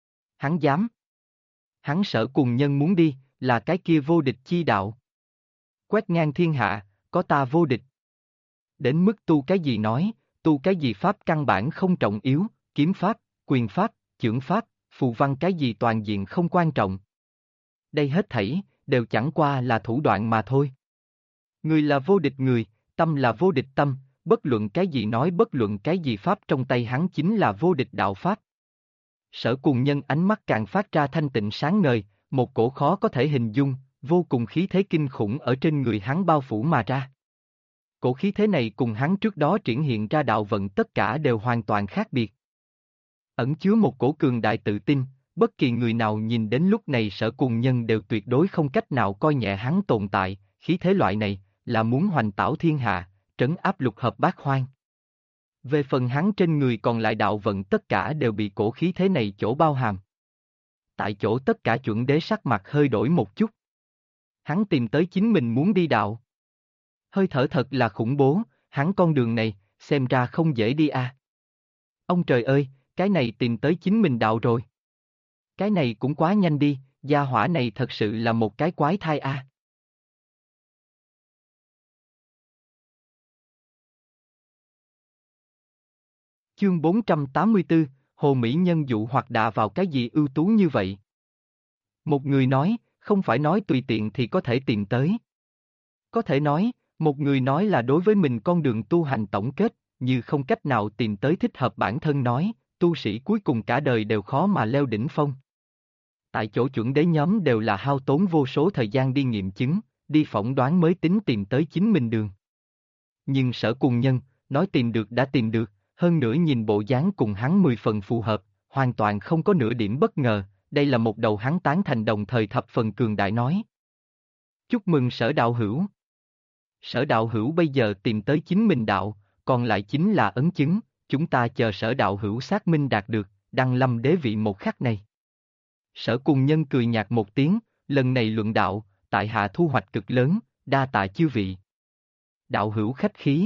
A: Hắn dám. Hắn Sở Cùng Nhân muốn đi, là cái kia vô địch chi đạo. Quét ngang thiên hạ, có ta vô địch. Đến mức tu cái gì nói, tu cái gì pháp căn bản không trọng yếu, kiếm pháp, quyền pháp, chưởng pháp, phù văn cái gì toàn diện không quan trọng. Đây hết thảy, đều chẳng qua là thủ đoạn mà thôi. Người là vô địch người, tâm là vô địch tâm, bất luận cái gì nói bất luận cái gì pháp trong tay hắn chính là vô địch đạo pháp. Sở Cùng Nhân ánh mắt càng phát ra thanh tịnh sáng ngời, một cổ khó có thể hình dung, vô cùng khí thế kinh khủng ở trên người hắn bao phủ mà ra. Cổ khí thế này cùng hắn trước đó triển hiện ra đạo vận tất cả đều hoàn toàn khác biệt. Ẩn chứa một cổ cường đại tự tin, bất kỳ người nào nhìn đến lúc này Sở Cùng Nhân đều tuyệt đối không cách nào coi nhẹ hắn tồn tại, khí thế loại này, là muốn hoành tảo thiên hạ, trấn áp lục hợp bát hoang. Về phần hắn trên người còn lại đạo vận tất cả đều bị cổ khí thế này chỗ bao hàm. Tại chỗ tất cả chuẩn đế sắc mặt hơi đổi một chút. Hắn tìm tới chính mình muốn đi đạo. Hơi thở thật là khủng bố, hắn con đường này, xem ra không dễ đi à. Ông trời ơi, cái này tìm tới chính mình đạo rồi. Cái này cũng quá nhanh đi, gia hỏa này thật sự là một cái quái thai à. Chương 484, Hồ Mỹ Nhân dụ hoặc đà vào cái gì ưu tú như vậy? Một người nói, không phải nói tùy tiện thì có thể tìm tới. Có thể nói, một người nói là đối với mình con đường tu hành tổng kết, như không cách nào tìm tới thích hợp bản thân nói, tu sĩ cuối cùng cả đời đều khó mà leo đỉnh phong. Tại chỗ chuẩn đế nhóm đều là hao tốn vô số thời gian đi nghiệm chứng, đi phỏng đoán mới tính tìm tới chính mình đường. Nhưng Sở Cùng Nhân, nói tìm được đã tìm được, hơn nữa nhìn bộ dáng cùng hắn 10 phần phù hợp, hoàn toàn không có nửa điểm bất ngờ, đây là một đầu hắn tán thành đồng thời thập phần cường đại nói. Chúc mừng Sở đạo hữu. Sở đạo hữu bây giờ tìm tới chính mình đạo, còn lại chính là ấn chứng, chúng ta chờ Sở đạo hữu xác minh đạt được, đăng lâm đế vị một khắc này. Sở Cùng Nhân cười nhạt một tiếng, lần này luận đạo, tại hạ thu hoạch cực lớn, đa tạ chư vị. Đạo hữu khách khí.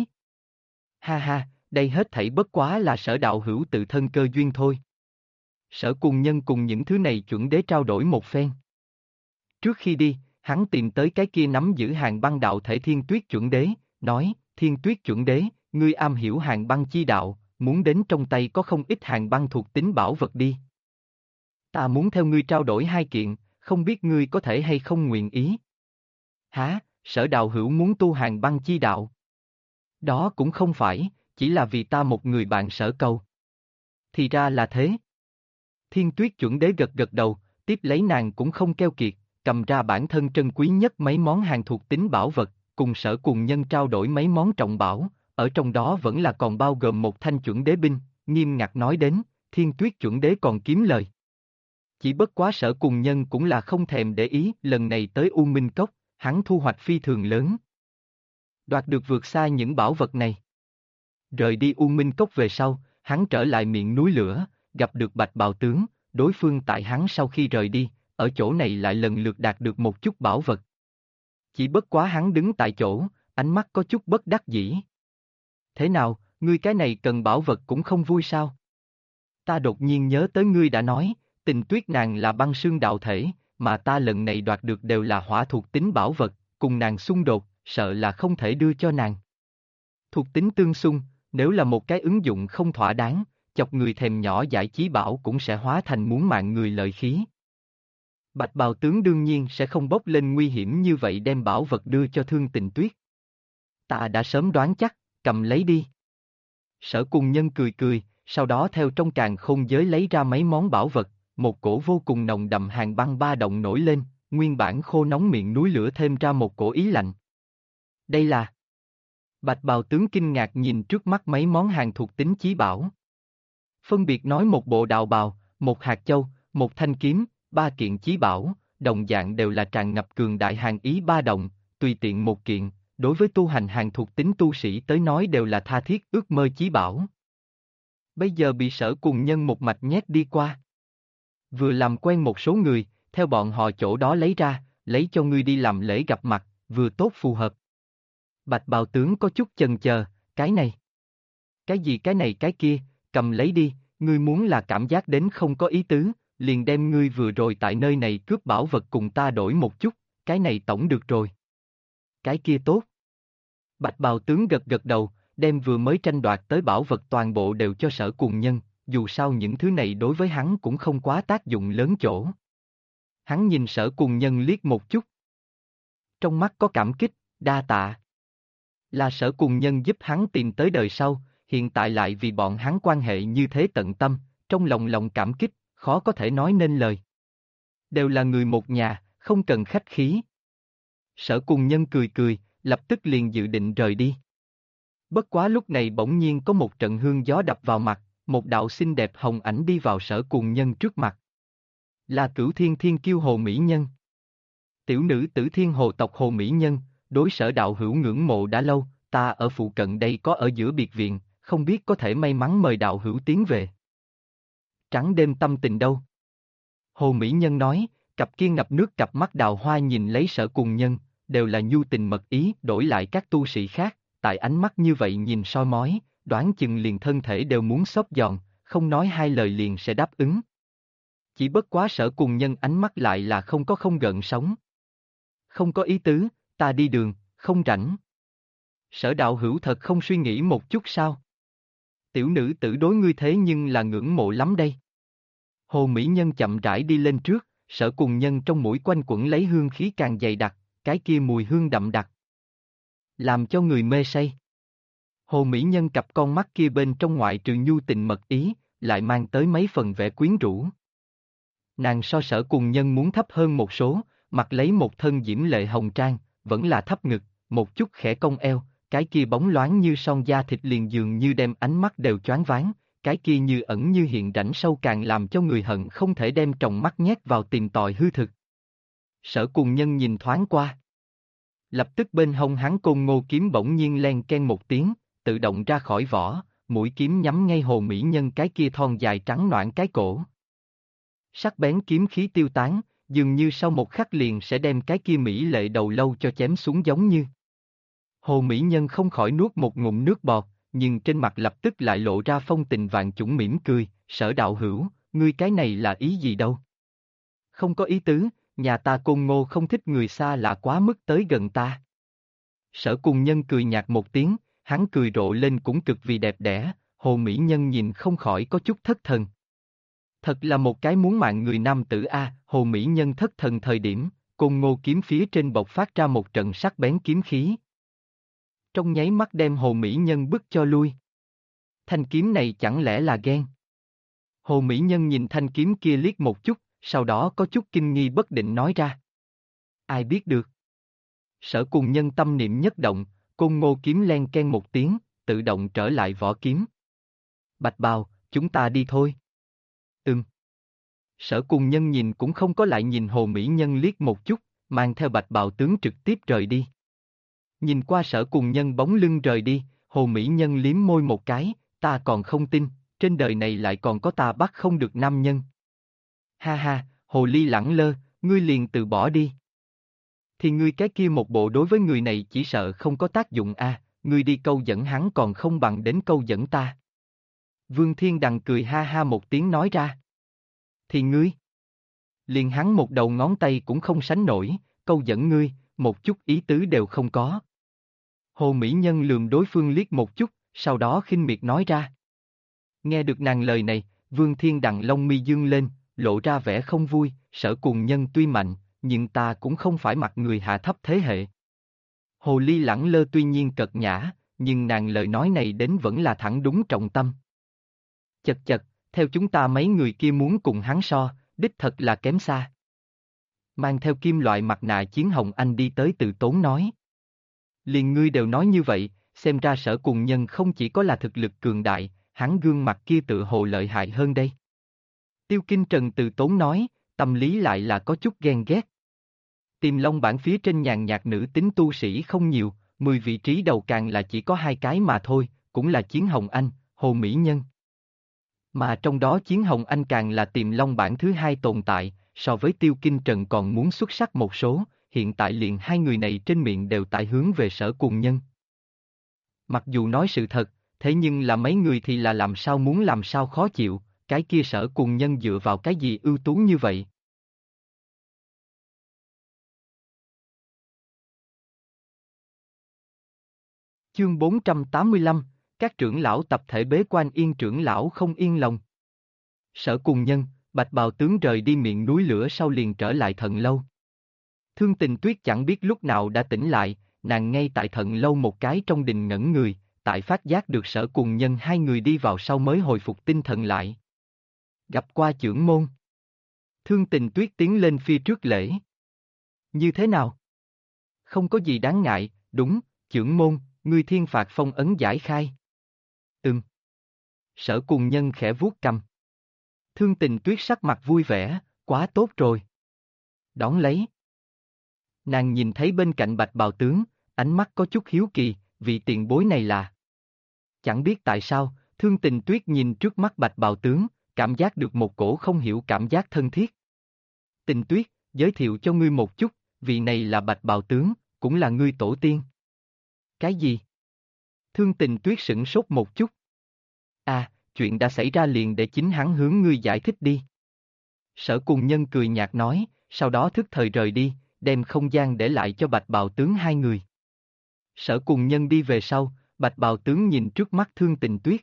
A: Ha ha, đây hết thảy bất quá là Sở đạo hữu tự thân cơ duyên thôi. Sở Cùng Nhân cùng những thứ này chuẩn đế trao đổi một phen. Trước khi đi, hắn tìm tới cái kia nắm giữ hàng băng đạo thể Thiên Tuyết chuẩn đế, nói, Thiên Tuyết chuẩn đế, ngươi am hiểu hàng băng chi đạo, muốn đến trong tay có không ít hàng băng thuộc tính bảo vật đi. Ta muốn theo ngươi trao đổi hai kiện, không biết ngươi có thể hay không nguyện ý. Hả, Sở đạo hữu muốn tu hàng băng chi đạo? Đó cũng không phải, chỉ là vì ta một người bạn Sở cầu. Thì ra là thế. Thiên Tuyết chuẩn đế gật gật đầu, tiếp lấy nàng cũng không keo kiệt, cầm ra bản thân trân quý nhất mấy món hàng thuộc tính bảo vật, cùng Sở Cùng Nhân trao đổi mấy món trọng bảo, ở trong đó vẫn là còn bao gồm một thanh chuẩn đế binh, nghiêm ngặt nói đến, Thiên Tuyết chuẩn đế còn kiếm lời. Chỉ bất quá Sở Cùng Nhân cũng là không thèm để ý, lần này tới U Minh Cốc, hắn thu hoạch phi thường lớn. Đoạt được vượt xa những bảo vật này. Rời đi U Minh Cốc về sau, hắn trở lại miệng núi lửa, gặp được Bạch Bào Tướng, đối phương tại hắn sau khi rời đi, ở chỗ này lại lần lượt đạt được một chút bảo vật. Chỉ bất quá hắn đứng tại chỗ, ánh mắt có chút bất đắc dĩ. Thế nào, ngươi cái này cần bảo vật cũng không vui sao? Ta đột nhiên nhớ tới ngươi đã nói, Tình Tuyết nàng là băng sương đạo thể, mà ta lần này đoạt được đều là hỏa thuộc tính bảo vật, cùng nàng xung đột, sợ là không thể đưa cho nàng. Thuộc tính tương xung, nếu là một cái ứng dụng không thỏa đáng, chọc người thèm nhỏ dại chí bảo cũng sẽ hóa thành muốn mạng người lợi khí. Bạch Bào Tướng đương nhiên sẽ không bốc lên nguy hiểm như vậy đem bảo vật đưa cho Thương Tình Tuyết. Ta đã sớm đoán chắc, cầm lấy đi. Sở Cùng Nhân cười cười, sau đó theo trong càn khôn giới lấy ra mấy món bảo vật, một cổ vô cùng nồng đậm hàng băng ba động nổi lên, nguyên bản khô nóng miệng núi lửa thêm ra một cổ ý lạnh. Đây là... Bạch Bào Tướng kinh ngạc nhìn trước mắt mấy món hàng thuộc tính chí bảo. Phân biệt nói một bộ đạo bào, một hạt châu, một thanh kiếm, ba kiện chí bảo, đồng dạng đều là tràn ngập cường đại hàng ý ba động, tùy tiện một kiện, đối với tu hành hàng thuộc tính tu sĩ tới nói đều là tha thiết ước mơ chí bảo. Bây giờ bị Sở Cùng Nhân một mạch nhét đi qua. Vừa làm quen một số người, theo bọn họ chỗ đó lấy ra, lấy cho ngươi đi làm lễ gặp mặt, vừa tốt phù hợp. Bạch Bào Tướng có chút chần chờ, cái này. Cái gì cái này cái kia, cầm lấy đi, ngươi muốn là cảm giác đến không có ý tứ, liền đem ngươi vừa rồi tại nơi này cướp bảo vật cùng ta đổi một chút, cái này tổng được rồi. Cái kia tốt. Bạch bào tướng gật gật đầu, đem vừa mới tranh đoạt tới bảo vật toàn bộ đều cho Sở Cùng Nhân, dù sao những thứ này đối với hắn cũng không quá tác dụng lớn chỗ. Hắn nhìn Sở Cùng Nhân liếc một chút. Trong mắt có cảm kích, đa tạ. Là Sở Cùng Nhân giúp hắn tìm tới đời sau, hiện tại lại vì bọn hắn quan hệ như thế tận tâm, trong lòng cảm kích, khó có thể nói nên lời. Đều là người một nhà, không cần khách khí. Sở Cùng Nhân cười cười, lập tức liền dự định rời đi. Bất quá lúc này bỗng nhiên có một trận hương gió đập vào mặt, một đạo xinh đẹp hồng ảnh đi vào Sở Cùng Nhân trước mặt. Là Cửu Thiên Thiên Kiêu Hồ Mỹ Nhân. Tiểu nữ Tử Thiên Hồ tộc Hồ Mỹ Nhân, đối Sở đạo hữu ngưỡng mộ đã lâu, ta ở phụ cận đây có ở giữa biệt viện, không biết có thể may mắn mời đạo hữu tiến về. Trắng đêm tâm tình đâu? Hồ Mỹ Nhân nói, cặp kia ngập nước cặp mắt đào hoa nhìn lấy Sở Cùng Nhân, đều là nhu tình mật ý, đổi lại các tu sĩ khác, tại ánh mắt như vậy nhìn soi mói, đoán chừng liền thân thể đều muốn xốp giòn, không nói hai lời liền sẽ đáp ứng. Chỉ bất quá Sở Cùng Nhân ánh mắt lại là không gợn sóng. Không có ý tứ, ta đi đường, không rảnh. Sở đạo hữu thật không suy nghĩ một chút sao? Tiểu nữ tử đối ngươi thế nhưng là ngưỡng mộ lắm đây. Hồ Mỹ Nhân chậm rãi đi lên trước, Sở Cùng Nhân trong mũi quanh quẩn lấy hương khí càng dày đặc, cái kia mùi hương đậm đặc. Làm cho người mê say. Hồ Mỹ Nhân cặp con mắt kia bên trong ngoại trừ nhu tình mật ý, lại mang tới mấy phần vẻ quyến rũ. Nàng so Sở Cùng Nhân muốn thấp hơn một số, mặc lấy một thân diễm lệ hồng trang, vẫn là thấp ngực, một chút khẽ cong eo, cái kia bóng loáng như son da thịt liền dường như đem ánh mắt đều choáng váng, cái kia như ẩn như hiện rãnh sâu càng làm cho người hận không thể đem tròng mắt nhét vào tìm tòi hư thực. Sở Cùng Nhân nhìn thoáng qua. Lập tức bên hông hắn Côn Ngô kiếm bỗng nhiên len ken một tiếng, tự động ra khỏi vỏ, mũi kiếm nhắm ngay Hồ Mỹ Nhân cái kia thon dài trắng nõn cái cổ. Sắc bén kiếm khí tiêu tán, dường như sau một khắc liền sẽ đem cái kia mỹ lệ đầu lâu cho chém xuống giống như. Hồ Mỹ Nhân không khỏi nuốt một ngụm nước bọt, nhưng trên mặt lập tức lại lộ ra phong tình vạn chủng mỉm cười, Sở đạo hữu, ngươi cái này là ý gì đâu? Không có ý tứ, nhà ta Côn Ngô không thích người xa lạ quá mức tới gần ta. Sở Cùng Nhân cười nhạt một tiếng, hắn cười rộ lên cũng cực vì đẹp đẽ, Hồ Mỹ Nhân nhìn không khỏi có chút thất thần. Thật là một cái muốn mạng người nam tử a, Hồ Mỹ Nhân thất thần thời điểm, Côn Ngô kiếm phía trên bộc phát ra một trận sắc bén kiếm khí. Trong nháy mắt đem Hồ Mỹ Nhân bức cho lui. Thanh kiếm này chẳng lẽ là ghen? Hồ Mỹ Nhân nhìn thanh kiếm kia liếc một chút, sau đó có chút kinh nghi bất định nói ra. Ai biết được? Sở Cùng Nhân tâm niệm nhất động, Côn Ngô kiếm len ken một tiếng, tự động trở lại vỏ kiếm. Bạch bào, chúng ta đi thôi. Sở Cùng Nhân nhìn cũng không có lại nhìn Hồ Mỹ Nhân liếc một chút, mang theo Bạch bào tướng trực tiếp rời đi. Nhìn qua Sở Cùng Nhân bóng lưng rời đi, Hồ Mỹ Nhân liếm môi một cái, ta còn không tin, trên đời này lại còn có ta bắt không được nam nhân. Ha ha, Hồ Ly lẳng lơ, ngươi liền từ bỏ đi. Thì ngươi cái kia một bộ đối với người này chỉ sợ không có tác dụng a, ngươi đi câu dẫn hắn còn không bằng đến câu dẫn ta. Vương Thiên Đằng cười ha ha một tiếng nói ra. Thì ngươi? Liền hắn một đầu ngón tay cũng không sánh nổi, câu dẫn ngươi, một chút ý tứ đều không có. Hồ Mỹ Nhân lườm đối phương liếc một chút, sau đó khinh miệt nói ra. Nghe được nàng lời này, Vương Thiên Đằng lông mi dương lên, lộ ra vẻ không vui, Sở Cùng Nhân tuy mạnh, nhưng ta cũng không phải mặt người hạ thấp thế hệ. Hồ Ly lẳng lơ tuy nhiên cợt nhã, nhưng nàng lời nói này đến vẫn là thẳng đúng trọng tâm. Chật chật, theo chúng ta mấy người kia muốn cùng hắn so, đích thật là kém xa. Mang theo kim loại mặt nạ Chiến Hồng Anh đi tới Từ Tốn nói. Liền ngươi đều nói như vậy, xem ra Sở Cùng Nhân không chỉ có là thực lực cường đại, hắn gương mặt kia tự hồ lợi hại hơn đây. Tiêu Kinh Trần Từ Tốn nói, tâm lý lại là có chút ghen ghét. Tiềm Long bảng phía trên nhàn nhạt nữ tính tu sĩ không nhiều, 10 vị trí đầu càng là chỉ có 2 cái mà thôi, cũng là Chiến Hồng Anh, Hồ Mỹ Nhân. Mà trong đó Chiến Hồng Anh càng là Tiềm Long bảng thứ 2 tồn tại, so với Tiêu Kinh Trần còn muốn xuất sắc một số, hiện tại liền hai người này trên miệng đều tại hướng về Sở Cùng Nhân. Mặc dù nói sự thật, thế nhưng là mấy người thì là làm sao muốn làm sao khó chịu, cái kia Sở Cùng Nhân dựa vào cái gì ưu tú như vậy? Chương 485, các trưởng lão tập thể bế quan Yên trưởng lão không yên lòng. Sở Cùng Nhân, Bạch Bào tướng rời đi miệng núi lửa sau liền trở lại Thận Lâu. Thương Tình Tuyết chẳng biết lúc nào đã tỉnh lại, nàng ngay tại Thận Lâu một cái trong đình ngẩn người, tại phát giác được Sở Cùng Nhân hai người đi vào sau mới hồi phục tinh thần lại. Gặp qua trưởng môn. Thương Tình Tuyết tiến lên phía trước lễ. Như thế nào? Không có gì đáng ngại, đúng, trưởng môn, ngươi thiên phạt phong ấn giải khai. Sở Cùng Nhân khẽ vuốt cằm. Thương Tình Tuyết sắc mặt vui vẻ, quá tốt rồi. Đón lấy. Nàng nhìn thấy bên cạnh Bạch Bào tướng, ánh mắt có chút hiếu kỳ, vị tiền bối này là. Chẳng biết tại sao, Thương Tình Tuyết nhìn trước mắt Bạch Bào tướng, cảm giác được một cổ không hiểu cảm giác thân thiết. Tình Tuyết, giới thiệu cho ngươi một chút, vị này là Bạch Bào tướng, cũng là ngươi tổ tiên. Cái gì? Thương Tình Tuyết sửng sốt một chút. À, chuyện đã xảy ra liền để chính hắn hướng ngươi giải thích đi. Sở Cùng Nhân cười nhạt nói, sau đó thức thời rời đi, đem không gian để lại cho Bạch Bào tướng hai người. Sở Cùng Nhân đi về sau, Bạch Bào tướng nhìn trước mắt Thương Tình Tuyết.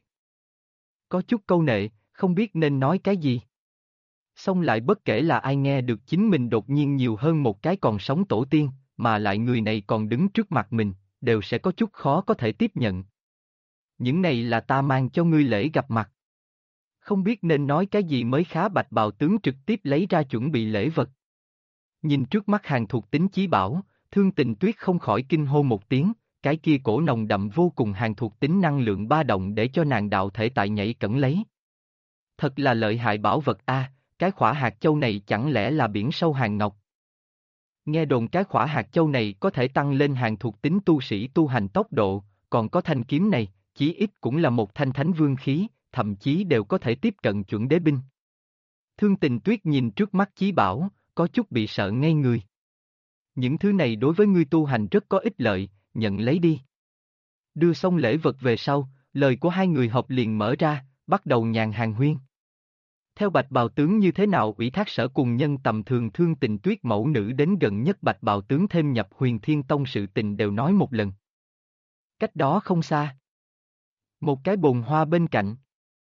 A: Có chút câu nệ, không biết nên nói cái gì. Xong lại bất kể là ai nghe được chính mình đột nhiên nhiều hơn một cái còn sống tổ tiên, mà lại người này còn đứng trước mặt mình, đều sẽ có chút khó có thể tiếp nhận. Những này là ta mang cho ngươi lễ gặp mặt. Không biết nên nói cái gì mới khá. Bạch Bào tướng trực tiếp lấy ra chuẩn bị lễ vật. Nhìn trước mắt hàng thuộc tính chí bảo, Thương Tình Tuyết không khỏi kinh hô một tiếng, cái kia cổ nồng đậm vô cùng hàng thuộc tính năng lượng ba động để cho nàng đạo thể tại nhảy cẫng lấy. Thật là lợi hại bảo vật a, cái khỏa hạt châu này chẳng lẽ là biển sâu hàng ngọc? Nghe đồn cái khỏa hạt châu này có thể tăng lên hàng thuộc tính tu sĩ tu hành tốc độ, còn có thanh kiếm này, chí ít cũng là một thanh thánh vương khí, thậm chí đều có thể tiếp cận chuẩn đế binh. Thương Tình Tuyết nhìn trước mắt chí bảo, có chút bị sợ ngây người. Những thứ này đối với ngươi tu hành rất có ích lợi, nhận lấy đi. Đưa xong lễ vật về sau, lời của hai người họp liền mở ra, bắt đầu nhàn hàng huyên. Theo Bạch Bào tướng như thế nào ủy thác Sở Cùng Nhân tầm thường Thương Tình Tuyết mẫu nữ đến gần nhất Bạch Bào tướng thêm nhập Huyền Thiên Tông sự tình đều nói một lần. Cách đó không xa. Một cái bồn hoa bên cạnh.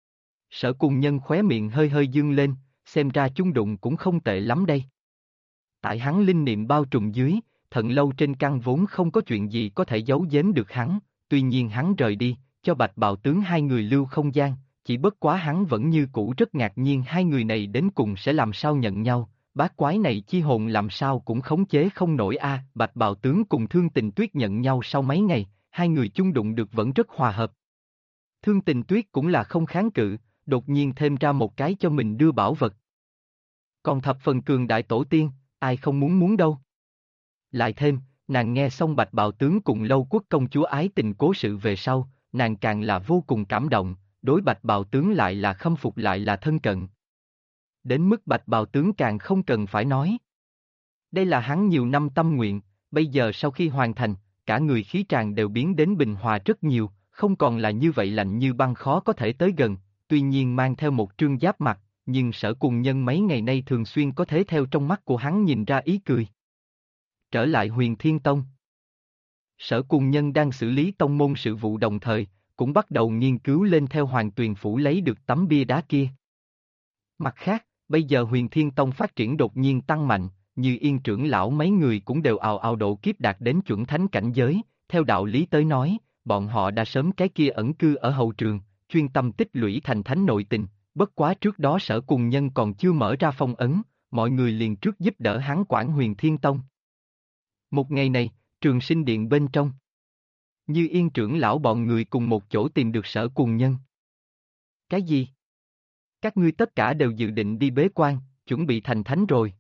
A: Sở Cùng Nhân khóe miệng hơi hơi dương lên, xem ra chung đụng cũng không tệ lắm đây. Tại hắn linh niệm bao trùm dưới, Thận Lâu trên căn vốn không có chuyện gì có thể giấu giếm được hắn, tuy nhiên hắn rời đi, cho Bạch Bào tướng hai người lưu không gian, chỉ bất quá hắn vẫn như cũ rất ngạc nhiên hai người này đến cùng sẽ làm sao nhận nhau, bát quái này chi hồn làm sao cũng khống chế không nổi a. Bạch Bào tướng cùng Thương Tình Tuyết nhận nhau sau mấy ngày, hai người chung đụng được vẫn rất hòa hợp. Thương Tình Tuyết cũng là không kháng cự, đột nhiên thêm ra một cái cho mình đưa bảo vật. Còn thập phần cường đại tổ tiên, ai không muốn đâu. Lại thêm, nàng nghe xong Bạch Bào tướng cùng Lâu Quốc công chúa ái tình cố sự về sau, nàng càng là vô cùng cảm động, đối Bạch Bào tướng lại là khâm phục lại là thân cận. Đến mức Bạch Bào tướng càng không cần phải nói. Đây là hắn nhiều năm tâm nguyện, bây giờ sau khi hoàn thành, cả người khí tràng đều biến đến bình hòa rất nhiều, không còn là như vậy lạnh như băng khó có thể tới gần, tuy nhiên mang theo một trương giáp mặt, nhưng Sở Cùng Nhân mấy ngày nay thường xuyên có thể theo trong mắt của hắn nhìn ra ý cười. Trở lại Huyền Thiên Tông. Sở Cùng Nhân đang xử lý tông môn sự vụ đồng thời, cũng bắt đầu nghiên cứu lên theo Hoàng Tuyền Phủ lấy được tấm bia đá kia. Mặt khác, bây giờ Huyền Thiên Tông phát triển đột nhiên tăng mạnh, như Yên trưởng lão mấy người cũng đều ào ào độ kiếp đạt đến chuẩn thánh cảnh giới, theo đạo lý tới nói, bọn họ đã sớm cái kia ẩn cư ở hậu trường, chuyên tâm tích lũy thành thánh nội tình, bất quá trước đó Sở Cùng Nhân còn chưa mở ra phong ấn, mọi người liền trước giúp đỡ hắn quản Huyền Thiên Tông. Một ngày này, Trường Sinh Điện bên trong, Như Yên trưởng lão bọn người cùng một chỗ tìm được Sở Cùng Nhân. Cái gì? Các ngươi tất cả đều dự định đi bế quan, chuẩn bị thành thánh rồi.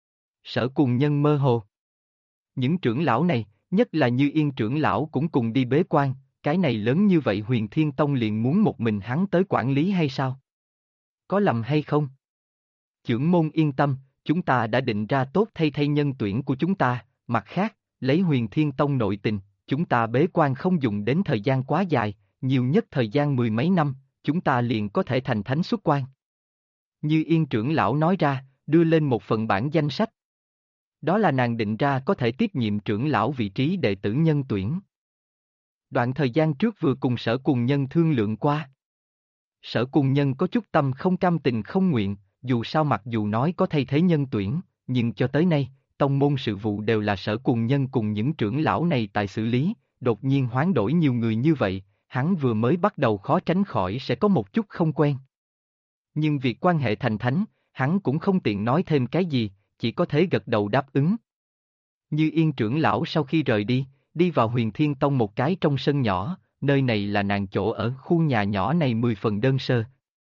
A: Sở Cùng Nhân mơ hồ. Những trưởng lão này, nhất là Như Yên trưởng lão cũng cùng đi bế quan, cái này lớn như vậy Huyền Thiên Tông liền muốn một mình hắn tới quản lý hay sao? Có lầm hay không? Chưởng môn yên tâm, chúng ta đã định ra tốt thay nhân tuyển của chúng ta, mặt khác, lấy Huyền Thiên Tông nội tình, chúng ta bế quan không dùng đến thời gian quá dài, nhiều nhất thời gian 10 mấy năm, chúng ta liền có thể thành thánh xuất quan. Như Yên trưởng lão nói ra, đưa lên một phần bản danh sách. Đó là nàng định ra có thể tiếp nhiệm trưởng lão vị trí đệ tử nhân tuyển. Đoạn thời gian trước vừa cùng Sở Cùng Nhân thương lượng qua. Sở Cùng Nhân có chút tâm không cam tình không nguyện, dù sao mặc dù nói có thay thế nhân tuyển, nhưng cho tới nay, tông môn sự vụ đều là Sở Cùng Nhân cùng những trưởng lão này tại xử lý, đột nhiên hoán đổi nhiều người như vậy, hắn vừa mới bắt đầu khó tránh khỏi sẽ có một chút không quen. Nhưng việc quan hệ thành thánh, hắn cũng không tiện nói thêm cái gì, chỉ có thể gật đầu đáp ứng. Như Yên trưởng lão sau khi rời đi, đi vào Huyền Thiên Tông một cái trong sân nhỏ, nơi này là nàng chỗ ở, khu nhà nhỏ này 10 phần đơn sơ.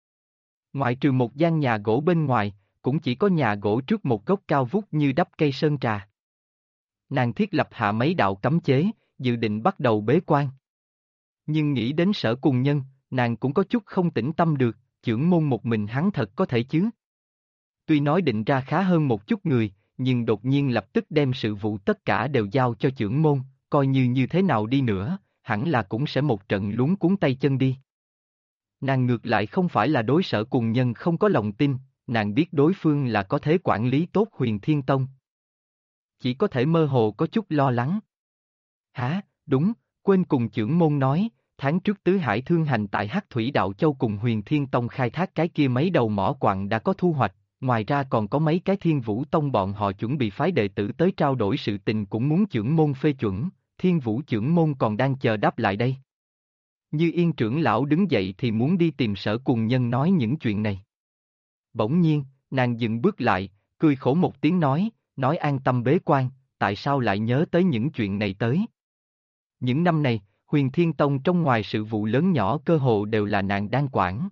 A: Ngoại trừ một gian nhà gỗ bên ngoài, cũng chỉ có nhà gỗ trước một gốc cao vút như đắp cây sơn trà. Nàng thiết lập hạ mấy đạo cấm chế, dự định bắt đầu bế quan. Nhưng nghĩ đến Sở Cùng Nhân, nàng cũng có chút không tĩnh tâm được, chưởng môn một mình hắn thật có thể chứ. Tuy nói định ra khá hơn một chút người, nhưng đột nhiên lập tức đem sự vụ tất cả đều giao cho chưởng môn, coi như thế nào đi nữa, hẳn là cũng sẽ một trận luống cuống tay chân đi. Nàng ngược lại không phải là đối Sở Cùng Nhân không có lòng tin, nàng biết đối phương là có thể quản lý tốt Huyền Thiên Tông. Chỉ có thể mơ hồ có chút lo lắng. Hả, đúng, quên cùng chưởng môn nói, tháng trước Tứ Hải Thương Hành tại Hắc Thủy Đạo Châu cùng Huyền Thiên Tông khai thác cái kia mấy đầu mỏ quặng đã có thu hoạch, ngoài ra còn có mấy cái Thiên Vũ Tông bọn họ chuẩn bị phái đệ tử tới trao đổi sự tình cũng muốn chưởng môn phê chuẩn, Thiên Vũ chưởng môn còn đang chờ đáp lại đây. Như Yên trưởng lão đứng dậy thì muốn đi tìm Sở Cùng Nhân nói những chuyện này. Bỗng nhiên, nàng dừng bước lại, cười khổ một tiếng nói an tâm bế quan, tại sao lại nhớ tới những chuyện này tới. Những năm này, Huyền Thiên Tông trong ngoài sự vụ lớn nhỏ cơ hồ đều là nàng đang quản.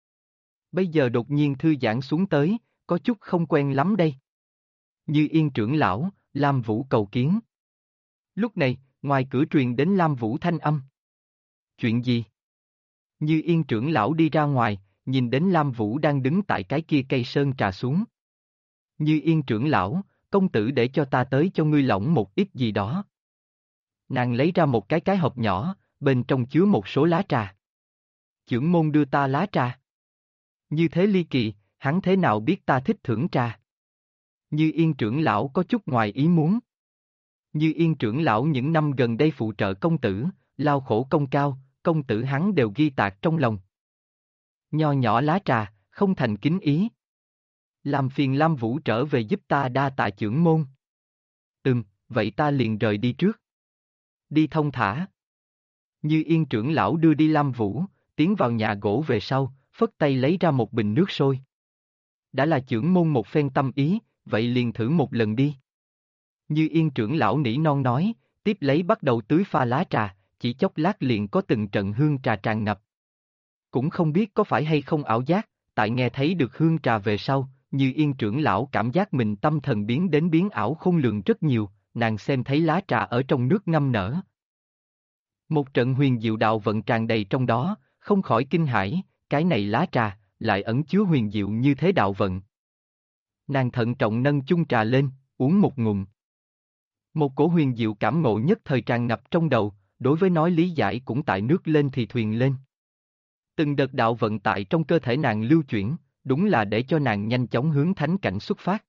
A: Bây giờ đột nhiên thư giãn xuống tới, có chút không quen lắm đây. Như Yên trưởng lão, Lam Vũ cầu kiến. Lúc này, ngoài cửa truyền đến Lam Vũ thanh âm. Chuyện gì? Như Yên trưởng lão đi ra ngoài, nhìn đến Lam Vũ đang đứng tại cái kia cây sơn trà xuống. Như Yên trưởng lão, công tử để cho ta tới cho ngươi lỏng một ít gì đó. Nàng lấy ra một cái hộp nhỏ, bên trong chứa một số lá trà. Chưởng môn đưa ta lá trà. Như thế ly kỳ, hắn thế nào biết ta thích thưởng trà? Như Yên trưởng lão có chút ngoài ý muốn. Như Yên trưởng lão những năm gần đây phụ trợ công tử, lao khổ công cao, công tử hắn đều ghi tạc trong lòng. Nho nhỏ lá trà, không thành kính ý. Làm phiền Lam Vũ trở về giúp ta đa tạ chưởng môn. Vậy ta liền rời đi trước. Đi thông thả. Như Yên trưởng lão đưa đi Lam Vũ, tiến vào nhà gỗ về sau, phất tay lấy ra một bình nước sôi. Đã là chưởng môn một phen tâm ý, vậy liền thử một lần đi. Như Yên trưởng lão nỉ non nói, tiếp lấy bắt đầu tưới pha lá trà, chỉ chốc lát liền có từng trận hương trà tràn ngập. Cũng không biết có phải hay không ảo giác, tại nghe thấy được hương trà về sau, Như Yên trưởng lão cảm giác mình tâm thần biến đến biến ảo khôn lường rất nhiều, nàng xem thấy lá trà ở trong nước ngâm nở. Một trận huyền diệu đạo vận tràn đầy trong đó, không khỏi kinh hãi, cái này lá trà, lại ẩn chứa huyền diệu như thế đạo vận. Nàng thận trọng nâng chung trà lên, uống một ngụm. Một cổ huyền diệu cảm ngộ nhất thời tràn ngập trong đầu, đối với nói lý giải cũng tại nước lên thì thuyền lên. Từng đợt đạo vận tại trong cơ thể nàng lưu chuyển, đúng là để cho nàng nhanh chóng hướng thánh cảnh xuất phát.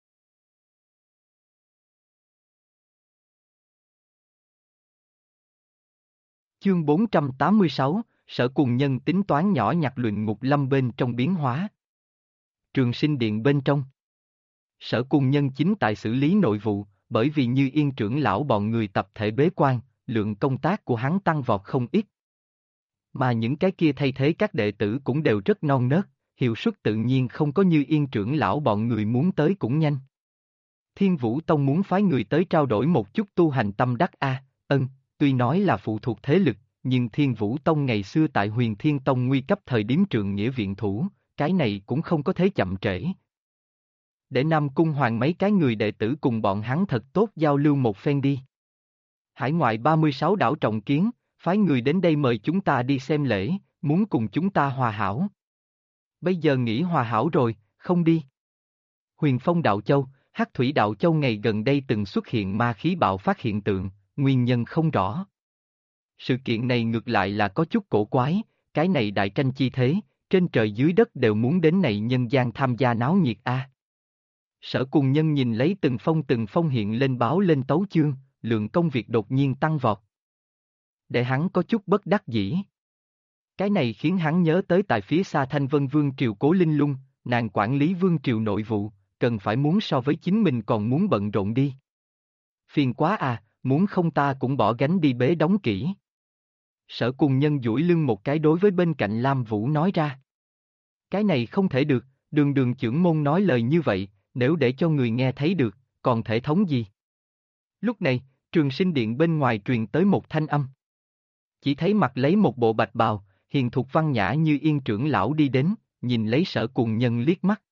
A: Chương 486, Sở Cùng Nhân tính toán nhỏ nhặt luyện ngục lâm bên trong biến hóa. Trường Sinh Điện bên trong. Sở Cùng Nhân chính tại xử lý nội vụ, bởi vì Như Yên trưởng lão bọn người tập thể bế quan, lượng công tác của hắn tăng vọt không ít. Mà những cái kia thay thế các đệ tử cũng đều rất non nớt, hiệu suất tự nhiên không có Như Yên trưởng lão bọn người muốn tới cũng nhanh. Thiên Vũ Tông muốn phái người tới trao đổi một chút tu hành tâm đắc tuy nói là phụ thuộc thế lực, nhưng Thiên Vũ Tông ngày xưa tại Huyền Thiên Tông nguy cấp thời điểm trường nghĩa viện thủ, cái này cũng không có thế chậm trễ. Để Nam Cung Hoàng mấy cái người đệ tử cùng bọn hắn thật tốt giao lưu một phen đi. Hải ngoại 36 đảo trọng kiến, phái người đến đây mời chúng ta đi xem lễ, muốn cùng chúng ta hòa hảo. Bây giờ nghĩ hòa hảo rồi, không đi. Huyền Phong Đạo Châu, Hắc Thủy Đạo Châu ngày gần đây từng xuất hiện ma khí bạo phát hiện tượng, nguyên nhân không rõ. Sự kiện này ngược lại là có chút cổ quái, cái này đại tranh chi thế, trên trời dưới đất đều muốn đến này nhân gian tham gia náo nhiệt a. Sở Cùng Nhân nhìn lấy từng phong hiện lên báo lên tấu chương, lượng công việc đột nhiên tăng vọt. Để hắn có chút bất đắc dĩ. Cái này khiến hắn nhớ tới tại phía xa Thanh Vân Vương triều Cố Linh Lung, nàng quản lý vương triều nội vụ, cần phải muốn so với chính mình còn muốn bận rộn đi. Phiền quá à, muốn không ta cũng bỏ gánh đi bế đóng kỹ. Sở Cùng Nhân duỗi lưng một cái đối với bên cạnh Lam Vũ nói ra. Cái này không thể được, đường chưởng môn nói lời như vậy, nếu để cho người nghe thấy được, còn thể thống gì? Lúc này, Trường Sinh Điện bên ngoài truyền tới một thanh âm. Chỉ thấy mặc lấy một bộ bạch bào, hiền thục văn nhã như Yên trưởng lão đi đến, nhìn lấy Sở Cùng Nhân liếc mắt.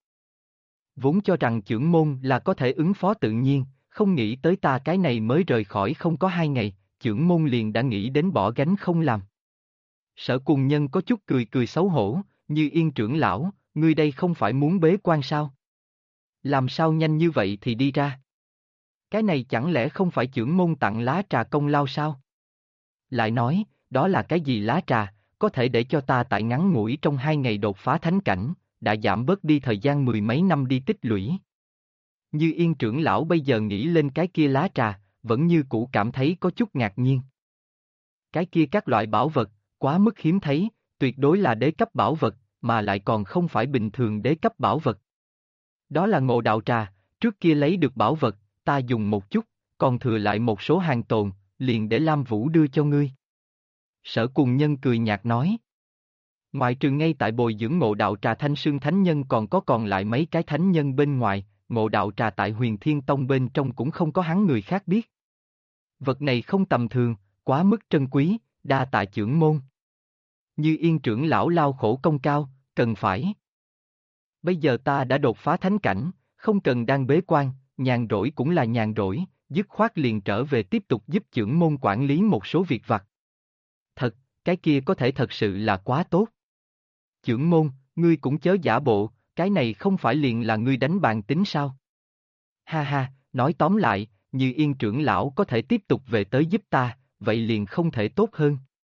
A: Vốn cho rằng chưởng môn là có thể ứng phó tự nhiên, không nghĩ tới ta cái này mới rời khỏi không có 2 ngày, chưởng môn liền đã nghĩ đến bỏ gánh không làm. Sở Cùng Nhân có chút cười xấu hổ, như Yên trưởng lão, ngươi đây không phải muốn bế quan sao? Làm sao nhanh như vậy thì đi ra? Cái này chẳng lẽ không phải chưởng môn tặng lá trà công lao sao? Lại nói, đó là cái gì lá trà, có thể để cho ta tại ngắn ngủi trong 2 ngày đột phá thánh cảnh, đã giảm bớt đi thời gian 10 mấy năm đi tích lũy. Như Yên trưởng lão bây giờ nghĩ lên cái kia lá trà, vẫn như cũ cảm thấy có chút ngạc nhiên. Cái kia các loại bảo vật, quá mức hiếm thấy, tuyệt đối là đế cấp bảo vật, mà lại còn không phải bình thường đế cấp bảo vật. Đó là Ngộ Đạo trà, trước kia lấy được bảo vật, ta dùng một chút, còn thừa lại một số hàng tồn, liền để Lam Vũ đưa cho ngươi. Sở Cùng Nhân cười nhạt nói. Ngoại trừ ngay tại bồi dưỡng Ngộ Đạo trà Thanh Sương Thánh Nhân còn lại mấy cái thánh nhân bên ngoài, Ngộ Đạo trà tại Huyền Thiên Tông bên trong cũng không có hắn người khác biết. Vật này không tầm thường, quá mức trân quý, đa tạ chưởng môn. Như Yên trưởng lão lao khổ công cao, cần phải. Bây giờ ta đã đột phá thánh cảnh, không cần đang bế quan, nhàn rỗi cũng là nhàn rỗi, dứt khoát liền trở về tiếp tục giúp chưởng môn quản lý một số việc vặt. Thật, cái kia có thể thật sự là quá tốt. Chưởng môn, ngươi cũng chớ giả bộ, cái này không phải liền là ngươi đánh bàn tính sao? Ha ha, nói tóm lại, Như Yên trưởng lão có thể tiếp tục về tới giúp ta, vậy liền không thể tốt hơn.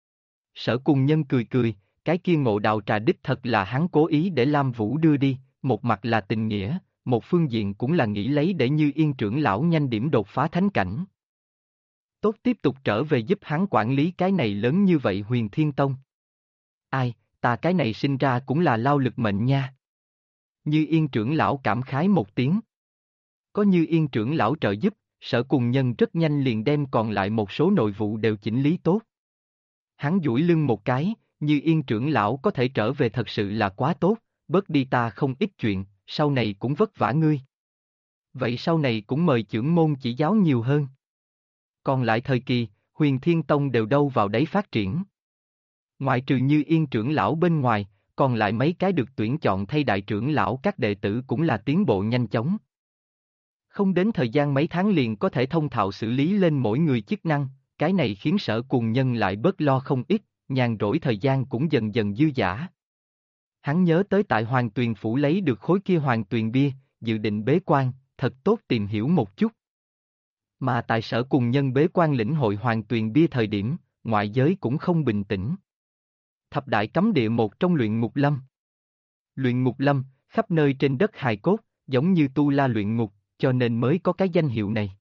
A: Sở Cùng Nhân cười, cái kia Ngộ Đạo trà đích thật là hắn cố ý để Lam Vũ đưa đi, một mặt là tình nghĩa, một phương diện cũng là nghĩ lấy để Như Yên trưởng lão nhanh điểm đột phá thánh cảnh. Tốt tiếp tục trở về giúp hắn quản lý cái này lớn như vậy Huyền Thiên Tông. Ai, ta cái này sinh ra cũng là lao lực mệnh nha. Như Yên trưởng lão cảm khái một tiếng. Có Như Yên trưởng lão trợ giúp, Sở Cùng Nhân rất nhanh liền đem còn lại một số nội vụ đều chỉnh lý tốt. Hắn duỗi lưng một cái, Như Yên trưởng lão có thể trở về thật sự là quá tốt, bớt đi ta không ít chuyện, sau này cũng vất vả ngươi. Vậy sau này cũng mời chưởng môn chỉ giáo nhiều hơn. Còn lại thời kỳ, Huyền Thiên Tông đều đâu vào đấy phát triển. Ngoại trừ Như Yên trưởng lão bên ngoài, còn lại mấy cái được tuyển chọn thay đại trưởng lão các đệ tử cũng là tiến bộ nhanh chóng. Không đến thời gian mấy tháng liền có thể thông thạo xử lý lên mỗi người chức năng, cái này khiến Sở Cùng Nhân lại bớt lo không ít, nhàn rỗi thời gian cũng dần dần dư dả. Hắn nhớ tới tại Hoàng Tuyền Phủ lấy được khối kia Hoàng Tuyền bia, dự định bế quan, thật tốt tìm hiểu một chút. Mà tại Sở Cùng Nhân bế quan lĩnh hội Hoàng Tuyền bia thời điểm, ngoại giới cũng không bình tĩnh. Thập đại cấm địa một trong luyện ngục lâm. Luyện ngục lâm, khắp nơi trên đất hài cốt, giống như tu la luyện ngục, cho nên mới có cái danh hiệu này.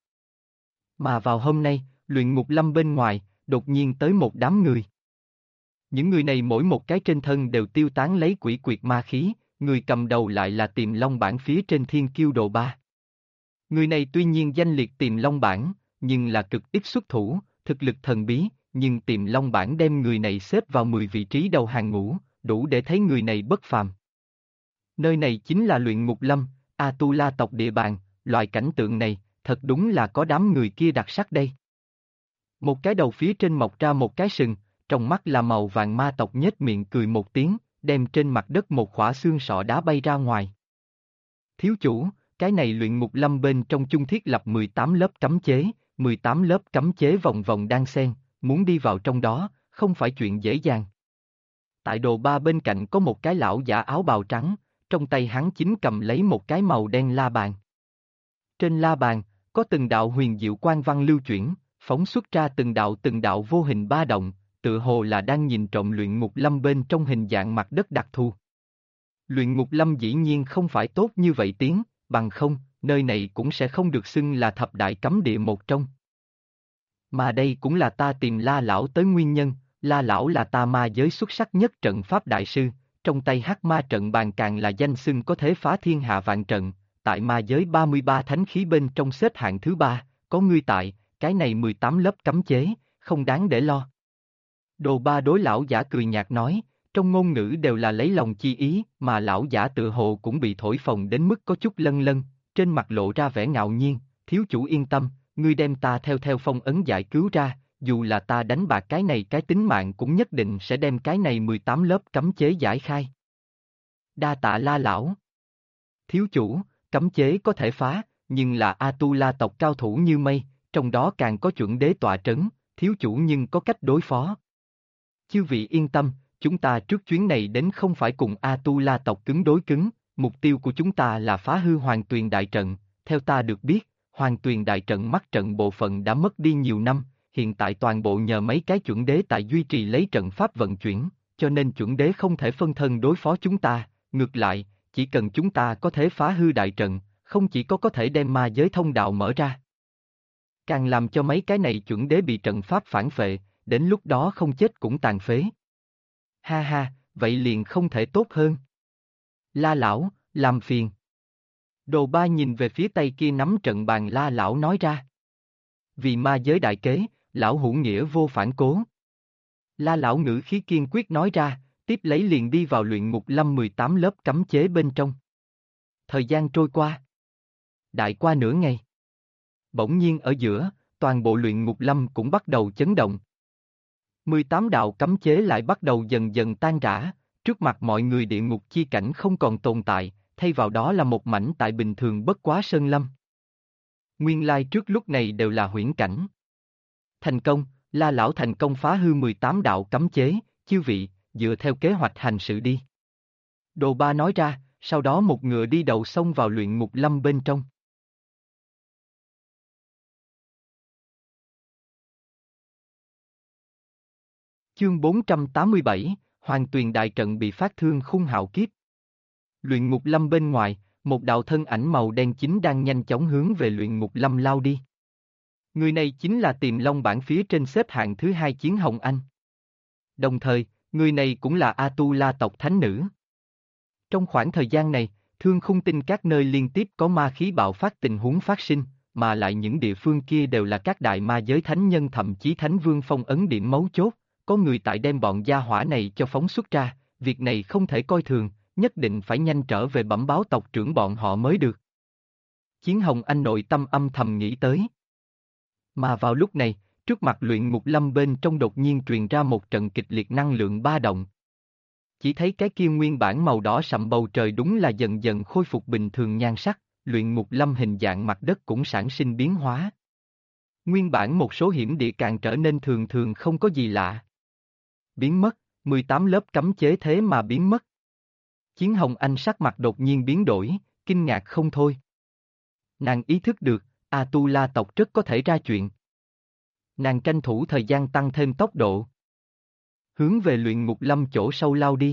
A: Mà vào hôm nay, luyện ngục lâm bên ngoài, đột nhiên tới một đám người. Những người này mỗi một cái trên thân đều tiêu tán lấy quỷ quyệt ma khí, người cầm đầu lại là Tiềm Long Bảng phía trên Thiên Kiêu Đồ 3. Người này tuy nhiên danh liệt Tiềm Long Bảng, nhưng là cực ít xuất thủ, thực lực thần bí, nhưng Tiềm Long Bảng đem người này xếp vào 10 vị trí đầu hàng ngũ, đủ để thấy người này bất phàm. Nơi này chính là luyện ngục lâm, A-tu-la tộc địa bàn, loại cảnh tượng này, thật đúng là có đám người kia đặc sắc đây. Một cái đầu phía trên mọc ra một cái sừng, trong mắt là màu vàng ma tộc nhếch miệng cười một tiếng, đem trên mặt đất một khỏa xương sọ đá bay ra ngoài. Thiếu chủ, cái này luyện ngục lâm bên trong chung thiết lập 18 lớp cấm chế, 18 lớp cấm chế vòng vòng đan xen, muốn đi vào trong đó, không phải chuyện dễ dàng. Tại Đồ 3 bên cạnh có một cái lão giả áo bào trắng, trong tay hắn chính cầm lấy một cái màu đen la bàn. Trên la bàn, có từng đạo huyền diệu quang văn lưu chuyển, phóng xuất ra từng đạo vô hình ba động, tựa hồ là đang nhìn trộm luyện ngục lâm bên trong hình dạng mặt đất đặc thù. Luyện ngục lâm dĩ nhiên không phải tốt như vậy tiếng, bằng không, nơi này cũng sẽ không được xưng là thập đại cấm địa một trong. Mà đây cũng là ta tìm La Lão tới nguyên nhân, La Lão là ta ma giới xuất sắc nhất trận pháp đại sư, trong tay hắc ma trận bàn càng là danh xưng có thể phá thiên hạ vạn trận, tại ma giới 33 thánh khí bên trong xếp hạng thứ 3, có ngươi tại, cái này 18 lớp cấm chế, không đáng để lo. Đồ Ba đối lão giả cười nhạt nói, trong ngôn ngữ đều là lấy lòng chi ý, mà lão giả tự hồ cũng bị thổi phồng đến mức có chút lân lân, trên mặt lộ ra vẻ ngạo nhiên, thiếu chủ yên tâm, ngươi đem ta theo phong ấn giải cứu ra, dù là ta đánh bạc cái này cái tính mạng cũng nhất định sẽ đem cái này 18 lớp cấm chế giải khai. Đa tạ La lão. Thiếu chủ, cấm chế có thể phá, nhưng là A-tu-la tộc cao thủ như mây, trong đó càng có chuẩn đế tọa trấn, thiếu chủ nhưng có cách đối phó. Chư vị yên tâm, chúng ta trước chuyến này đến không phải cùng A-tu-la tộc cứng đối cứng, mục tiêu của chúng ta là phá hư Hoàng Tuyền Đại Trận, theo ta được biết, Hoàng Tuyền Đại Trận mắc trận bộ phận đã mất đi nhiều năm, hiện tại toàn bộ nhờ mấy cái chuẩn đế tại duy trì lấy trận pháp vận chuyển, cho nên chuẩn đế không thể phân thân đối phó chúng ta, ngược lại, chỉ cần chúng ta có thể phá hư đại trận, không chỉ có thể đem ma giới thông đạo mở ra. Càng làm cho mấy cái này chuẩn đế bị trận pháp phản phệ, đến lúc đó không chết cũng tàn phế. Ha ha, vậy liền không thể tốt hơn. La lão, làm phiền. Đồ Ba nhìn về phía tay kia nắm trận bàn La lão nói ra. Vì ma giới đại kế, lão hữu nghĩa vô phản cố. La lão ngữ khí kiên quyết nói ra, tiếp lấy liền đi vào luyện ngục lâm 18 lớp cấm chế bên trong. Thời gian trôi qua. Đại qua nửa ngày. Bỗng nhiên ở giữa, toàn bộ luyện ngục lâm cũng bắt đầu chấn động. 18 đạo cấm chế lại bắt đầu dần dần tan rã, trước mặt mọi người địa ngục chi cảnh không còn tồn tại, thay vào đó là một mảnh tại bình thường bất quá sơn lâm. Nguyên lai trước lúc này đều là huyễn cảnh. Thành công, La lão thành công phá hư 18 đạo cấm chế, chư vị, dựa theo kế hoạch hành sự đi. Đồ Ba nói ra, sau đó một ngựa đi đầu xông vào luyện ngục lâm bên trong. Chương 487, Hoàng Tuyền Đại Trận bị phát thương khung hạo kiếp. Luyện ngục lâm bên ngoài, một đạo thân ảnh màu đen chính đang nhanh chóng hướng về luyện ngục lâm lao đi. Người này chính là Tiềm Long bảng phía trên xếp hạng thứ 2 Chiến Hồng Anh. Đồng thời, người này cũng là A-tu-la tộc thánh nữ. Trong khoảng thời gian này, Thương Khung Tinh các nơi liên tiếp có ma khí bạo phát tình huống phát sinh, mà lại những địa phương kia đều là các đại ma giới thánh nhân thậm chí thánh vương phong ấn điểm mấu chốt, có người tại đem bọn gia hỏa này cho phóng xuất ra, việc này không thể coi thường, nhất định phải nhanh trở về bẩm báo tộc trưởng bọn họ mới được. Chiến Hồng Anh nội tâm âm thầm nghĩ tới. Mà vào lúc này, trước mặt luyện ngục lâm bên trong đột nhiên truyền ra một trận kịch liệt năng lượng ba động. Chỉ thấy cái kia nguyên bản màu đỏ sậm bầu trời đúng là dần dần khôi phục bình thường nhan sắc, luyện ngục lâm hình dạng mặt đất cũng sản sinh biến hóa. Nguyên bản một số hiểm địa càng trở nên thường thường không có gì lạ. Biến mất, 18 lớp cấm chế thế mà biến mất. Chiến Hồng Anh sắc mặt đột nhiên biến đổi, kinh ngạc không thôi. Nàng ý thức được, A-tu-la tộc rất có thể ra chuyện. Nàng tranh thủ thời gian tăng thêm tốc độ. Hướng về luyện ngục lâm chỗ sâu lao đi.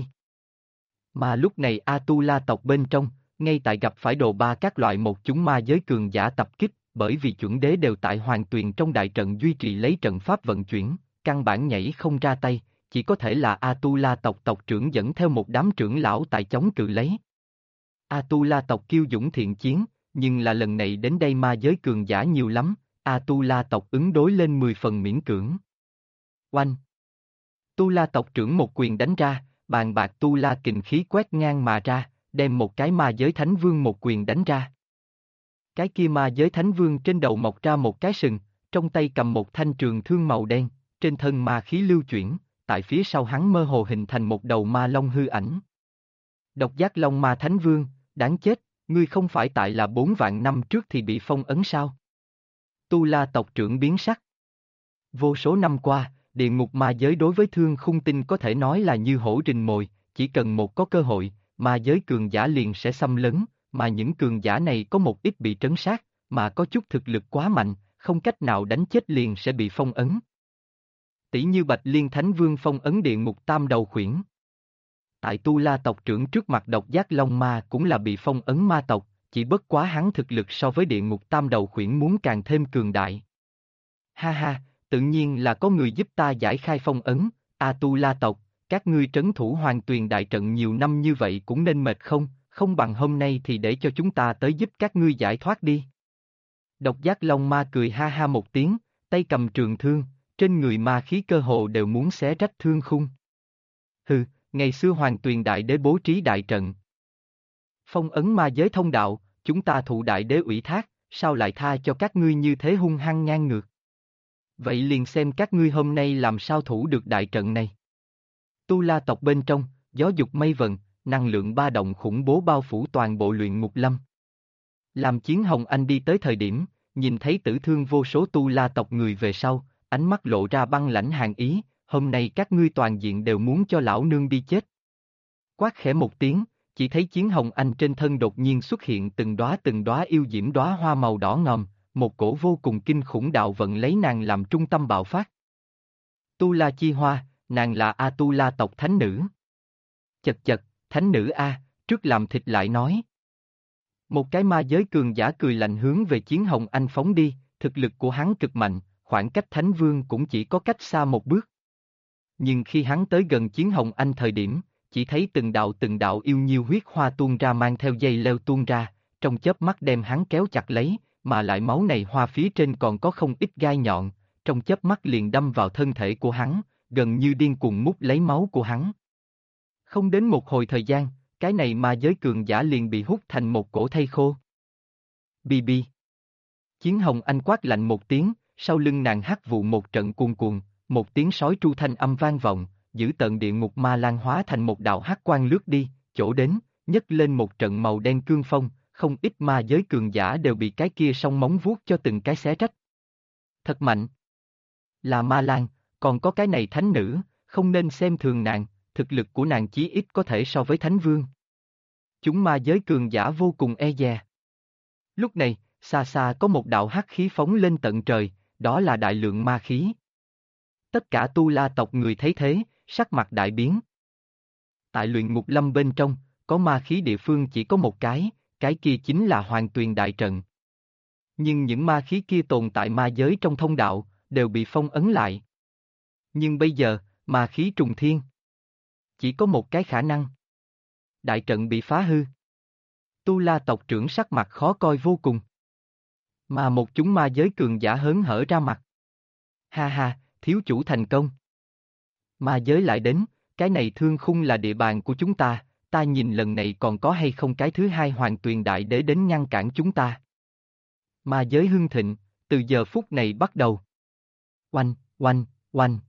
A: Mà lúc này A-tu-la tộc bên trong, ngay tại gặp phải Đồ Ba các loại một chúng ma giới cường giả tập kích, bởi vì chuẩn đế đều tại Hoàng Tuyền trong đại trận duy trì lấy trận pháp vận chuyển, căn bản nhảy không ra tay, chỉ có thể là A-tu-la tộc tộc trưởng dẫn theo một đám trưởng lão tại chống cự lấy. A-tu-la tộc kiêu dũng thiện chiến, nhưng là lần này đến đây ma giới cường giả nhiều lắm, A-tu-la tộc ứng đối lên 10 phần miễn cưỡng. Oanh! Tu-la tộc trưởng một quyền đánh ra, bàn bạc tu-la kình khí quét ngang mà ra, đem một cái ma giới thánh vương một quyền đánh ra. Cái kia ma giới thánh vương trên đầu mọc ra một cái sừng, trong tay cầm một thanh trường thương màu đen, trên thân ma khí lưu chuyển, tại phía sau hắn mơ hồ hình thành một đầu ma long hư ảnh. Độc giác long ma thánh vương, đáng chết, ngươi không phải tại là 4 vạn năm trước thì bị phong ấn sao? Tu-la tộc trưởng biến sắc. Vô số năm qua, địa ngục ma giới đối với Thương Khung Tinh có thể nói là như hổ rình mồi, chỉ cần một có cơ hội, ma giới cường giả liền sẽ xâm lấn, mà những cường giả này có một ít bị trấn sát, mà có chút thực lực quá mạnh, không cách nào đánh chết liền sẽ bị phong ấn. Tỷ như Bạch Liên Thánh Vương phong ấn địa ngục tam đầu khuyển. Tại Tu La tộc trưởng trước mặt Độc Giác Long Ma cũng là bị phong ấn ma tộc, chỉ bất quá hắn thực lực so với địa ngục tam đầu khuyển muốn càng thêm cường đại. Ha ha, tự nhiên là có người giúp ta giải khai phong ấn, Tu La tộc, các ngươi trấn thủ Hoàng Tuyền đại trận nhiều năm như vậy cũng nên mệt không, không bằng hôm nay thì để cho chúng ta tới giúp các ngươi giải thoát đi. Độc Giác Long Ma cười ha ha một tiếng, tay cầm trường thương, trên người ma khí cơ hồ đều muốn xé rách thương khung. Hừ, ngày xưa Hoàng Tuyền đại đế bố trí đại trận. Phong ấn ma giới thông đạo, chúng ta thụ đại đế ủy thác, sao lại tha cho các ngươi như thế hung hăng ngang ngược. Vậy liền xem các ngươi hôm nay làm sao thủ được đại trận này. Tu La tộc bên trong, gió dục mây vần, năng lượng ba động khủng bố bao phủ toàn bộ luyện ngục lâm. Làm Chiến Hồng Anh đi tới thời điểm, nhìn thấy tử thương vô số Tu La tộc người về sau, ánh mắt lộ ra băng lãnh hàn ý, hôm nay các ngươi toàn diện đều muốn cho lão nương đi chết. Quát khẽ một tiếng, chỉ thấy Chiến Hồng Anh trên thân đột nhiên xuất hiện từng đóa yêu diễm đóa hoa màu đỏ ngòm, một cổ vô cùng kinh khủng đạo vận lấy nàng làm trung tâm bạo phát. Tu La Chi Hoa, nàng là Tu La tộc thánh nữ. Chật chật, thánh nữ trước làm thịt lại nói. Một cái ma giới cường giả cười lạnh hướng về Chiến Hồng Anh phóng đi, thực lực của hắn cực mạnh, khoảng cách Thánh Vương cũng chỉ có cách xa một bước. Nhưng khi hắn tới gần Chiến Hồng Anh thời điểm, chỉ thấy từng đạo yêu nhiêu huyết hoa tuôn ra mang theo dây leo tuôn ra, trong chớp mắt đem hắn kéo chặt lấy, mà lại máu này hoa phía trên còn có không ít gai nhọn, trong chớp mắt liền đâm vào thân thể của hắn, gần như điên cuồng mút lấy máu của hắn. Không đến một hồi thời gian, cái này ma giới cường giả liền bị hút thành một cổ thây khô. Bi bi. Chiến Hồng Anh quát lạnh một tiếng, sau lưng nàng hắc vụ một trận cuồn cuộn, một tiếng sói tru thanh âm vang vọng, giữ tận địa ngục ma lan hóa thành một đạo hắc quang lướt đi, chỗ đến, nhấc lên một trận màu đen cương phong, không ít ma giới cường giả đều bị cái kia song móng vuốt cho từng cái xé rách. Thật mạnh. Là ma lan, còn có cái này thánh nữ, không nên xem thường nàng, thực lực của nàng chí ít có thể so với thánh vương. Chúng ma giới cường giả vô cùng e dè. Lúc này, xa xa có một đạo hắc khí phóng lên tận trời, đó là đại lượng ma khí. Tất cả Tu La tộc người thấy thế, sắc mặt đại biến. Tại luyện ngục lâm bên trong, có ma khí địa phương chỉ có một cái kia chính là Hoàng Tuyền đại trận. Nhưng những ma khí kia tồn tại ma giới trong thông đạo, đều bị phong ấn lại. Nhưng bây giờ, ma khí trùng thiên. Chỉ có một cái khả năng. Đại trận bị phá hư. Tu La tộc trưởng sắc mặt khó coi vô cùng. Mà một chúng ma giới cường giả hớn hở ra mặt. Ha ha, thiếu chủ thành công. Ma giới lại đến, cái này thương khung là địa bàn của chúng ta, ta nhìn lần này còn có hay không cái thứ hai Hoàng Tuyền đại đế đến ngăn cản chúng ta. Ma giới hưng thịnh, từ giờ phút này bắt đầu. Oanh, oanh, oanh.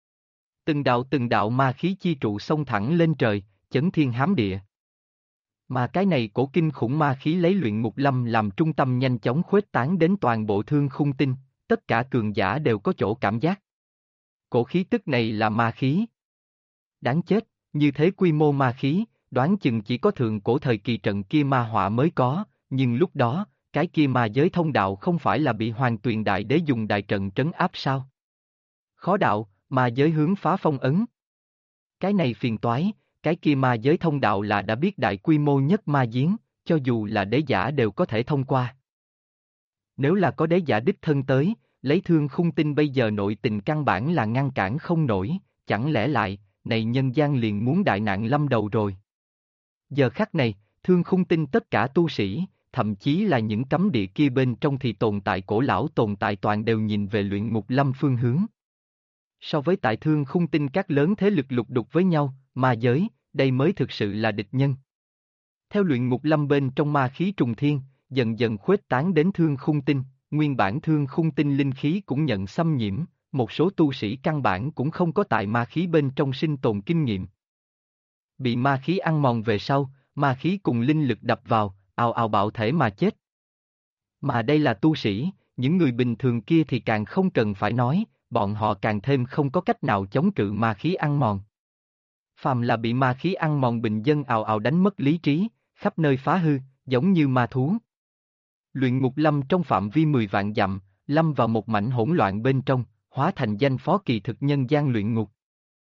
A: Từng đạo ma khí chi trụ xông thẳng lên trời, chấn thiên hám địa. Mà cái này cổ kinh khủng ma khí lấy luyện ngục lâm làm trung tâm nhanh chóng khuếch tán đến toàn bộ thương khung tinh, tất cả cường giả đều có chỗ cảm giác. Cổ khí tức này là ma khí. Đáng chết, như thế quy mô ma khí, đoán chừng chỉ có thượng cổ thời kỳ trận kia ma họa mới có, nhưng lúc đó, cái kia ma giới thông đạo không phải là bị Hoàng Tuyền đại đế dùng đại trận trấn áp sao? Khó đạo, ma giới hướng phá phong ấn. Cái này phiền toái, cái kia ma giới thông đạo là đã biết đại quy mô nhất ma giếng, cho dù là đế giả đều có thể thông qua. Nếu là có đế giả đích thân tới, lấy thương khung tinh bây giờ nội tình căn bản là ngăn cản không nổi, chẳng lẽ lại, này nhân gian liền muốn đại nạn lâm đầu rồi. Giờ khắc này, thương khung tinh tất cả tu sĩ, thậm chí là những cấm địa kia bên trong thì tồn tại cổ lão tồn tại toàn đều nhìn về luyện ngục lâm phương hướng. So với tại thương khung tinh các lớn thế lực lục đục với nhau, ma giới, đây mới thực sự là địch nhân. Theo luyện ngục lâm bên trong ma khí trùng thiên, dần dần khuếch tán đến thương khung tinh, nguyên bản thương khung tinh linh khí cũng nhận xâm nhiễm, một số tu sĩ căn bản cũng không có tại ma khí bên trong sinh tồn kinh nghiệm. Bị ma khí ăn mòn về sau, ma khí cùng linh lực đập vào, ào ào bạo thể mà chết. Mà đây là tu sĩ, những người bình thường kia thì càng không cần phải nói, bọn họ càng thêm không có cách nào chống cự ma khí ăn mòn. Phàm là bị ma khí ăn mòn bình dân ào ào đánh mất lý trí, khắp nơi phá hư, giống như ma thú. Luyện ngục lâm trong phạm vi 10 vạn dặm, lâm vào một mảnh hỗn loạn bên trong, hóa thành danh phó kỳ thực nhân gian luyện ngục.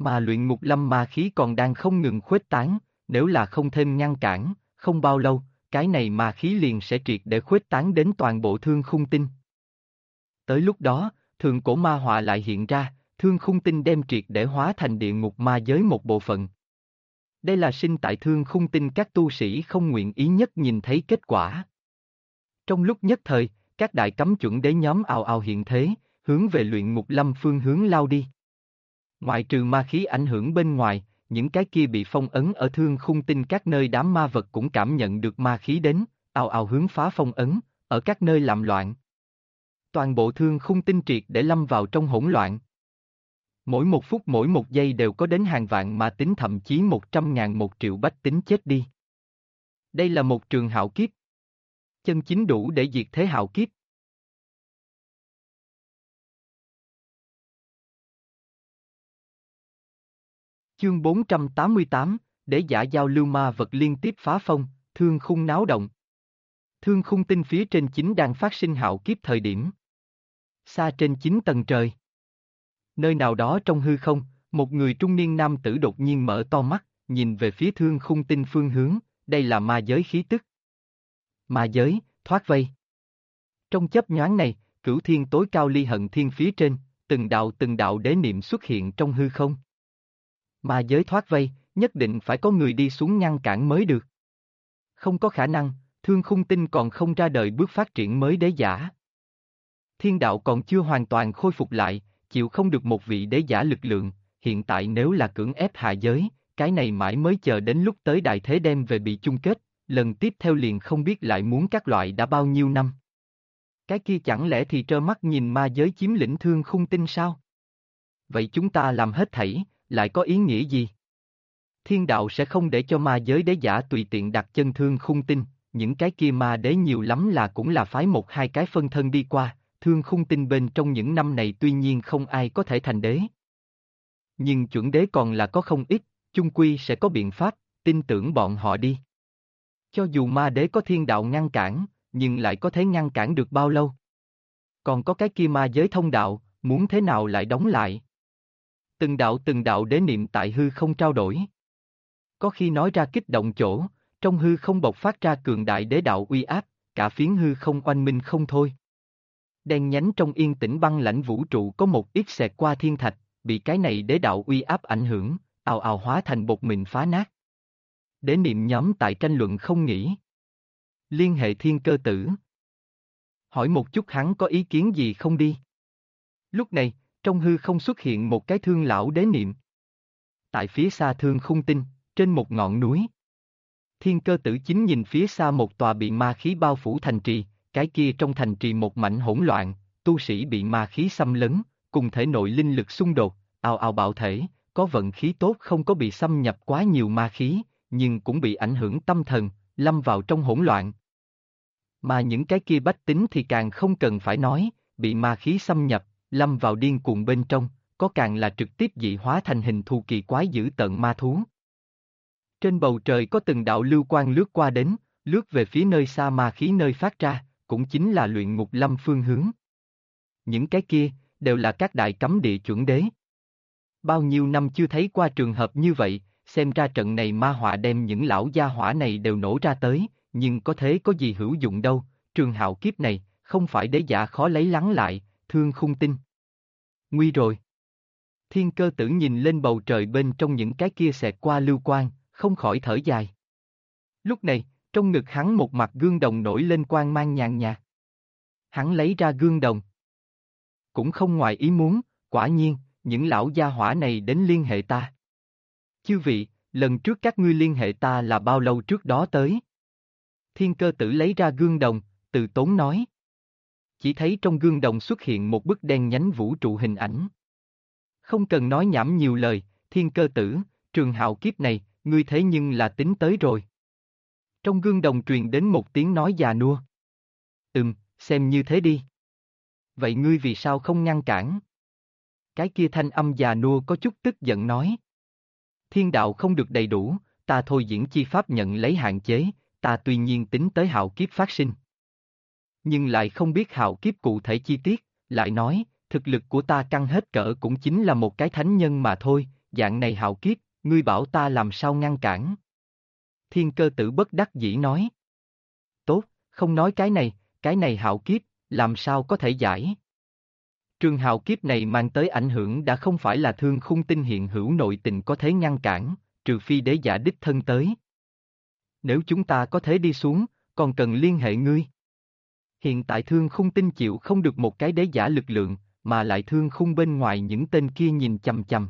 A: Mà luyện ngục lâm ma khí còn đang không ngừng khuếch tán, nếu là không thêm ngăn cản, không bao lâu, cái này ma khí liền sẽ triệt để khuếch tán đến toàn bộ thương khung tinh. Tới lúc đó, thượng cổ ma họa lại hiện ra, thương khung tinh đem triệt để hóa thành địa ngục ma giới một bộ phận. Đây là sinh tại thương khung tinh các tu sĩ không nguyện ý nhất nhìn thấy kết quả. Trong lúc nhất thời, các đại cấm chuẩn đế nhóm ào ào hiện thế, hướng về luyện ngục lâm phương hướng lao đi. Ngoại trừ ma khí ảnh hưởng bên ngoài, những cái kia bị phong ấn ở thương khung tinh các nơi đám ma vật cũng cảm nhận được ma khí đến, ào ào hướng phá phong ấn, ở các nơi làm loạn. Toàn bộ thương khung tinh triệt để lâm vào trong hỗn loạn. Mỗi một phút mỗi một giây đều có đến hàng vạn ma tính thậm chí 100.000 1 triệu bách tính chết đi. Đây là một trường hạo kiếp. Chân chính đủ để diệt thế hạo kiếp. Chương 488, để giả giao lưu ma vật liên tiếp phá phong, thương khung náo động. Thương khung tinh phía trên chính đang phát sinh hạo kiếp thời điểm. Xa trên 9 tầng trời. Nơi nào đó trong hư không, một người trung niên nam tử đột nhiên mở to mắt, nhìn về phía thương khung tinh phương hướng, đây là ma giới khí tức. Ma giới, thoát vây. Trong chớp nhoáng này, cửu thiên tối cao ly hận thiên phía trên, từng đạo đế niệm xuất hiện trong hư không. Ma giới thoát vây, nhất định phải có người đi xuống ngăn cản mới được. Không có khả năng, thương khung tinh còn không ra đời bước phát triển mới đế giả. Thiên đạo còn chưa hoàn toàn khôi phục lại, chịu không được một vị đế giả lực lượng, hiện tại nếu là cưỡng ép hạ giới, cái này mãi mới chờ đến lúc tới đại thế đem về bị chung kết, lần tiếp theo liền không biết lại muốn các loại đã bao nhiêu năm. Cái kia chẳng lẽ thì trơ mắt nhìn ma giới chiếm lĩnh thương khung tinh sao? Vậy chúng ta làm hết thảy, lại có ý nghĩa gì? Thiên đạo sẽ không để cho ma giới đế giả tùy tiện đặt chân thương khung tinh, những cái kia ma đế nhiều lắm là cũng là phái một hai cái phân thân đi qua, thương khung tinh bên trong những năm này tuy nhiên không ai có thể thành đế. Nhưng chuẩn đế còn là có không ít, chung quy sẽ có biện pháp, tin tưởng bọn họ đi. Cho dù ma đế có thiên đạo ngăn cản, nhưng lại có thể ngăn cản được bao lâu? Còn có cái kia ma giới thông đạo, muốn thế nào lại đóng lại? Từng đạo đế niệm tại hư không trao đổi. Có khi nói ra kích động chỗ, trong hư không bộc phát ra cường đại đế đạo uy áp, cả phiến hư không oanh minh không thôi. Đen nhánh trong yên tĩnh băng lãnh vũ trụ có một ít xẹt qua thiên thạch, bị cái này đế đạo uy áp ảnh hưởng, ào ào hóa thành bột mịn phá nát. Đế niệm nhóm tại tranh luận không nghỉ. Liên hệ thiên cơ tử. Hỏi một chút hắn có ý kiến gì không đi. Lúc này, trong hư không xuất hiện một cái thương lão đế niệm. Tại phía xa thương khung tinh, trên một ngọn núi. Thiên cơ tử chính nhìn phía xa một tòa bị ma khí bao phủ thành trì, cái kia trong thành trì một mảnh hỗn loạn, tu sĩ bị ma khí xâm lấn, cùng thể nội linh lực xung đột, ào ào bạo thể, có vận khí tốt không có bị xâm nhập quá nhiều ma khí, nhưng cũng bị ảnh hưởng tâm thần, lâm vào trong hỗn loạn. Mà những cái kia bách tính thì càng không cần phải nói, bị ma khí xâm nhập, lâm vào điên cuồng bên trong, có càng là trực tiếp dị hóa thành hình thù kỳ quái dữ tợn ma thú. Trên bầu trời có từng đạo lưu quang lướt qua đến, lướt về phía nơi xa ma khí nơi phát ra, cũng chính là luyện ngục lâm phương hướng. Những cái kia, đều là các đại cấm địa chuẩn đế. Bao nhiêu năm chưa thấy qua trường hợp như vậy, xem ra trận này ma họa đem những lão gia hỏa này đều nổ ra tới, nhưng có thế có gì hữu dụng đâu, trường hạo kiếp này, không phải đế giả khó lấy lắng lại, thương khung tinh. Nguy rồi. Thiên cơ tử nhìn lên bầu trời bên trong những cái kia xẹt qua lưu quang, không khỏi thở dài. Lúc này, trong ngực hắn một mặt gương đồng nổi lên quang mang nhàn nhạt. Hắn lấy ra gương đồng. Cũng không ngoài ý muốn, quả nhiên, những lão gia hỏa này đến liên hệ ta. Chư vị, lần trước các ngươi liên hệ ta là bao lâu trước đó tới? Thiên cơ tử lấy ra gương đồng, từ tốn nói. Chỉ thấy trong gương đồng xuất hiện một bức đen nhánh vũ trụ hình ảnh. Không cần nói nhảm nhiều lời, thiên cơ tử, trường hạo kiếp này, ngươi thế nhưng là tính tới rồi. Trong gương đồng truyền đến một tiếng nói già nua. Xem như thế đi. Vậy ngươi vì sao không ngăn cản? Cái kia thanh âm già nua có chút tức giận nói. Thiên đạo không được đầy đủ, ta thôi diễn chi pháp nhận lấy hạn chế, ta tuy nhiên tính tới hạo kiếp phát sinh. Nhưng lại không biết hạo kiếp cụ thể chi tiết, lại nói, thực lực của ta căng hết cỡ cũng chính là một cái thánh nhân mà thôi, dạng này hạo kiếp, ngươi bảo ta làm sao ngăn cản? Thiên Cơ Tử bất đắc dĩ nói. Tốt, không nói cái này hạo kiếp, làm sao có thể giải? Trường hạo kiếp này mang tới ảnh hưởng đã không phải là Thương Khung Tinh hiện hữu nội tình có thể ngăn cản, trừ phi đế giả đích thân tới. Nếu chúng ta có thể đi xuống, còn cần liên hệ ngươi. Hiện tại Thương Khung Tinh chịu không được một cái đế giả lực lượng, mà lại Thương Khung bên ngoài những tên kia nhìn chằm chằm.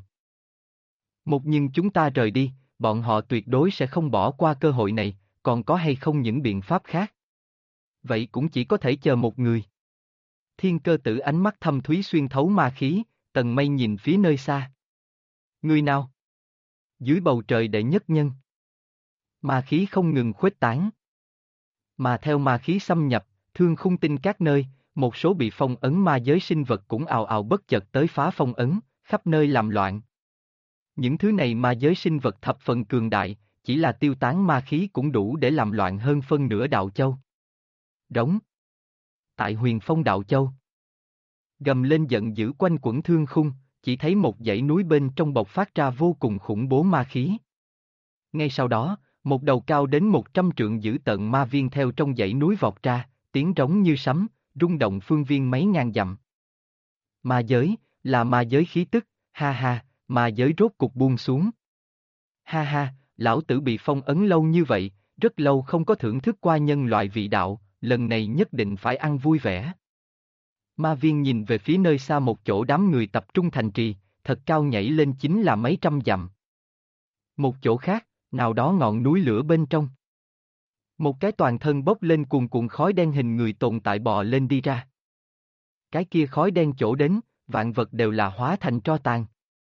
A: Một nhưng chúng ta rời đi, bọn họ tuyệt đối sẽ không bỏ qua cơ hội này, còn có hay không những biện pháp khác? Vậy cũng chỉ có thể chờ một người. Thiên Cơ Tử ánh mắt thâm thúy xuyên thấu ma khí, Tần Mây nhìn phía nơi xa. Người nào? Dưới bầu trời đệ nhất nhân. Ma khí không ngừng khuếch tán. Mà theo ma khí xâm nhập, Thương Khung Tinh các nơi, một số bị phong ấn ma giới sinh vật cũng ào ào bất chợt tới phá phong ấn, khắp nơi làm loạn. Những thứ này ma giới sinh vật thập phần cường đại, chỉ là tiêu tán ma khí cũng đủ để làm loạn hơn phân nửa đạo châu. Đóng. Tại Huyền Phong đạo châu. Gầm lên giận dữ quanh quẩn Thương Khung, chỉ thấy một dãy núi bên trong bộc phát ra vô cùng khủng bố ma khí. Ngay sau đó, một đầu cao đến 100 trượng dữ tợn ma viên theo trong dãy núi vọt ra, tiếng rống như sấm, rung động phương viên mấy ngàn dặm. Ma giới, là ma giới khí tức, ha ha, ma giới rốt cục buông xuống. Ha ha, lão tử bị phong ấn lâu như vậy, rất lâu không có thưởng thức qua nhân loại vị đạo, lần này nhất định phải ăn vui vẻ. Ma viên nhìn về phía nơi xa một chỗ đám người tập trung thành trì, thật cao nhảy lên chính là mấy trăm dặm. Một chỗ khác, nào đó ngọn núi lửa bên trong. Một cái toàn thân bốc lên cuồn cuộn khói đen hình người tồn tại bò lên đi ra. Cái kia khói đen chỗ đến, vạn vật đều là hóa thành tro tàn.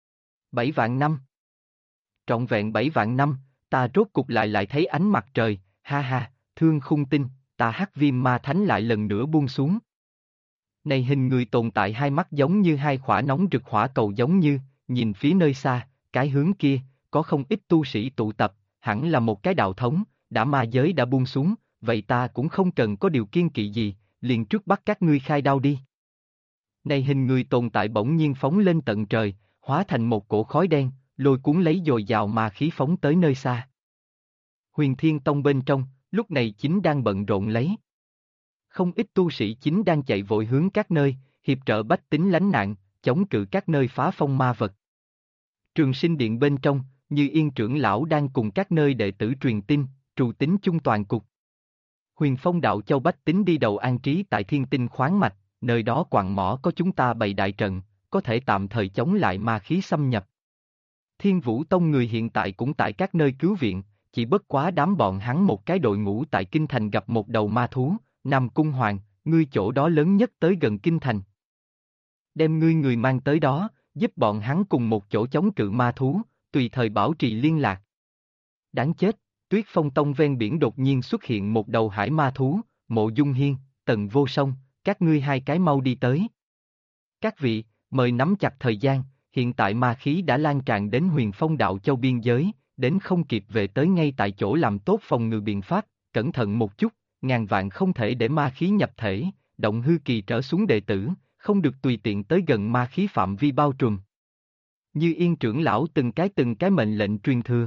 A: 7 vạn năm. Trọn vẹn 7 vạn năm, ta rốt cục lại thấy ánh mặt trời, ha ha, Thương Khung Tinh, ta Hắc Viêm Ma Thánh lại lần nữa buông xuống. Này hình người tồn tại hai mắt giống như hai khỏa nóng rực hỏa cầu giống như, nhìn phía nơi xa, cái hướng kia, có không ít tu sĩ tụ tập, hẳn là một cái đạo thống, đã ma giới đã buông xuống, vậy ta cũng không cần có điều kiên kỵ gì, liền trước bắt các ngươi khai đao đi. Này hình người tồn tại bỗng nhiên phóng lên tận trời, hóa thành một cổ khói đen, lôi cuốn lấy dồi dào ma khí phóng tới nơi xa. Huyền Thiên Tông bên trong, lúc này chính đang bận rộn lấy. Không ít tu sĩ chính đang chạy vội hướng các nơi, hiệp trợ bách tính lánh nạn, chống cự các nơi phá phong ma vật. Trường Sinh Điện bên trong, Như Yên trưởng lão đang cùng các nơi đệ tử truyền tin, trù tín chung toàn cục. Huyền Phong đạo châu bách tính đi đầu an trí tại Thiên Tinh khoáng mạch, nơi đó quặng mỏ có chúng ta bày đại trận, có thể tạm thời chống lại ma khí xâm nhập. Thiên Vũ Tông người hiện tại cũng tại các nơi cứu viện, chỉ bất quá đám bọn hắn một cái đội ngũ tại Kinh Thành gặp một đầu ma thú, Nam Cung Hoàng, ngươi chỗ đó lớn nhất tới gần Kinh Thành. Đem ngươi người mang tới đó, giúp bọn hắn cùng một chỗ chống cự ma thú, tùy thời bảo trì liên lạc. Đáng chết, Tuyết Phong Tông ven biển đột nhiên xuất hiện một đầu hải ma thú, Mộ Dung Hiên, Tần Vô Song, các ngươi hai cái mau đi tới. Các vị, mời nắm chặt thời gian, hiện tại ma khí đã lan tràn đến Huyền Phong đạo châu biên giới, đến không kịp về tới ngay tại chỗ làm tốt phòng ngự biện pháp, cẩn thận một chút, ngàn vạn không thể để ma khí nhập thể, động hư kỳ trở xuống đệ tử, không được tùy tiện tới gần ma khí phạm vi bao trùm. Như Yên trưởng lão từng cái mệnh lệnh truyền thừa.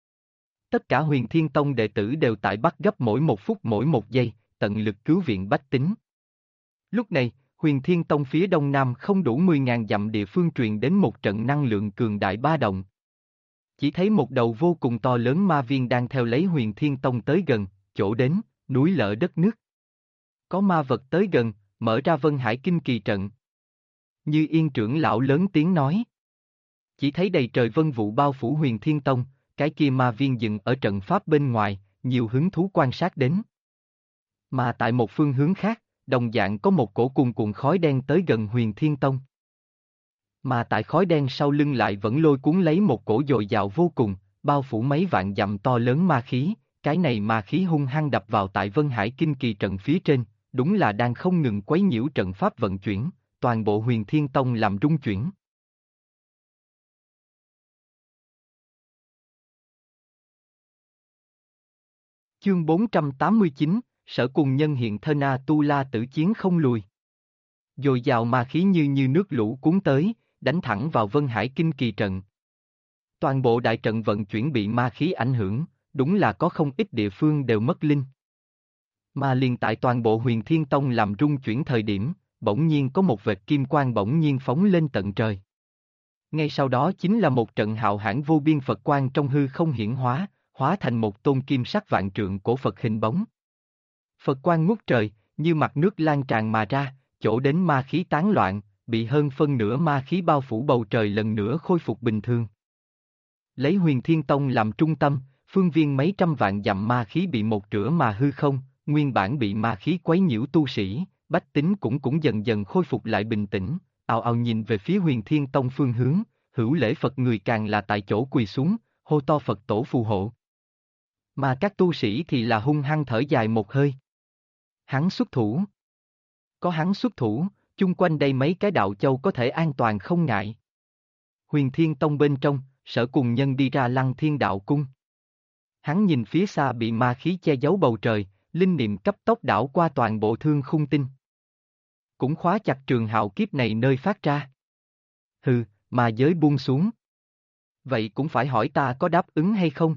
A: Tất cả Huyền Thiên Tông đệ tử đều tại bắt gấp mỗi một phút mỗi một giây, tận lực cứu viện bách tính. Lúc này, Huyền Thiên Tông phía đông nam không đủ 10.000 dặm địa phương truyền đến một trận năng lượng cường đại ba động. Chỉ thấy một đầu vô cùng to lớn ma viên đang theo lấy Huyền Thiên Tông tới gần, chỗ đến, núi lở đất nước. Có ma vật tới gần, mở ra Vân Hải Kinh Kỳ trận. Như Yên trưởng lão lớn tiếng nói. Chỉ thấy đầy trời vân vụ bao phủ Huyền Thiên Tông, cái kia ma viên dừng ở trận pháp bên ngoài, nhiều hứng thú quan sát đến. Mà tại một phương hướng khác, đồng dạng có một cổ cuồn cuộn khói đen tới gần Huyền Thiên Tông. Mà tại khói đen sau lưng lại vẫn lôi cuốn lấy một cổ dồi dào vô cùng, bao phủ mấy vạn dặm to lớn ma khí, cái này ma khí hung hăng đập vào tại Vân Hải Kinh Kỳ trận phía trên, đúng là đang không ngừng quấy nhiễu trận pháp vận chuyển, toàn bộ Huyền Thiên Tông làm rung chuyển. Chương 489, Sở Cùng Nhân hiện thân Tu La tử chiến không lùi. Dồi dào ma khí như nước lũ cuốn tới, đánh thẳng vào Vân Hải Kinh Kỳ trận. Toàn bộ đại trận vận chuyển bị ma khí ảnh hưởng, đúng là có không ít địa phương đều mất linh. Mà liền tại toàn bộ Huyền Thiên Tông làm rung chuyển thời điểm, bỗng nhiên có một vệt kim quang bỗng nhiên phóng lên tận trời. Ngay sau đó chính là một trận hạo hãn vô biên Phật quang trong hư không hiển hóa, hóa thành một tôn kim sắc vạn trượng cổ Phật hình bóng. Phật quang ngút trời, như mặt nước lan tràn mà ra, chỗ đến ma khí tán loạn, bị hơn phân nửa ma khí bao phủ bầu trời lần nữa khôi phục bình thường. Lấy Huyền Thiên Tông làm trung tâm, phương viên mấy trăm vạn dặm ma khí bị một rửa mà hư không, nguyên bản bị ma khí quấy nhiễu tu sĩ, bách tính cũng dần dần khôi phục lại bình tĩnh, ào ào nhìn về phía Huyền Thiên Tông phương hướng, hữu lễ Phật người càng là tại chỗ quỳ xuống, hô to Phật tổ phù hộ. Mà các tu sĩ thì là hung hăng thở dài một hơi. Hắn xuất thủ. Có hắn xuất thủ, chung quanh đây mấy cái đạo châu có thể an toàn không ngại. Huyền Thiên Tông bên trong, Sở Cùng Nhân đi ra Lăng Thiên Đạo Cung. Hắn nhìn phía xa bị ma khí che giấu bầu trời, linh niệm cấp tốc đảo qua toàn bộ thương khung tinh. Cũng khóa chặt trường hạo kiếp này nơi phát ra. Hừ, mà giới buông xuống. Vậy cũng phải hỏi ta có đáp ứng hay không?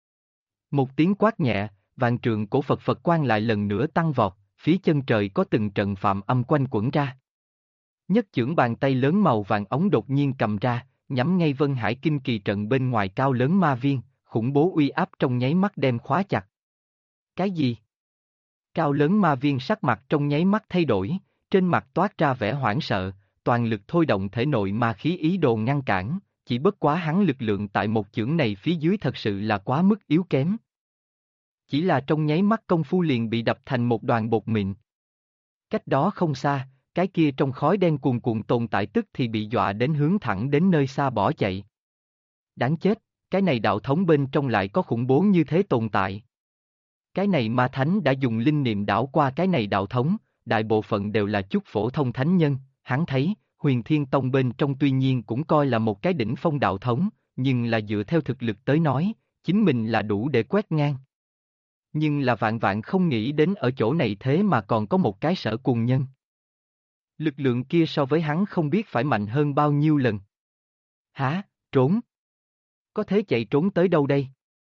A: Một tiếng quát nhẹ, vạn trượng cổ Phật Phật quang lại lần nữa tăng vọt, phía chân trời có từng trận phạm âm quanh quẩn ra. Nhất chưởng bàn tay lớn màu vàng ống đột nhiên cầm ra, nhắm ngay Vân Hải Kinh Kỳ trận bên ngoài cao lớn ma viên, khủng bố uy áp trong nháy mắt đem khóa chặt. Cái gì? Cao lớn ma viên sắc mặt trong nháy mắt thay đổi, trên mặt toát ra vẻ hoảng sợ, toàn lực thôi động thể nội ma khí ý đồ ngăn cản, chỉ bất quá hắn lực lượng tại một chưởng này phía dưới thật sự là quá mức yếu kém. Chỉ là trong nháy mắt công phu liền bị đập thành một đoàn bột mịn. Cách đó không xa, cái kia trong khói đen cuồn cuộn tồn tại tức thì bị dọa đến hướng thẳng đến nơi xa bỏ chạy. Đáng chết, cái này đạo thống bên trong lại có khủng bố như thế tồn tại. Cái này ma thánh đã dùng linh niệm đảo qua cái này đạo thống, đại bộ phận đều là chút phổ thông thánh nhân, hắn thấy, Huyền Thiên Tông bên trong tuy nhiên cũng coi là một cái đỉnh phong đạo thống, nhưng là dựa theo thực lực tới nói, chính mình là đủ để quét ngang. Nhưng là vạn vạn không nghĩ đến ở chỗ này thế mà còn có một cái Sở Cùng Nhân. Lực lượng kia so với hắn không biết phải mạnh hơn bao nhiêu lần. Hả, trốn? Có thế chạy trốn tới đâu đây?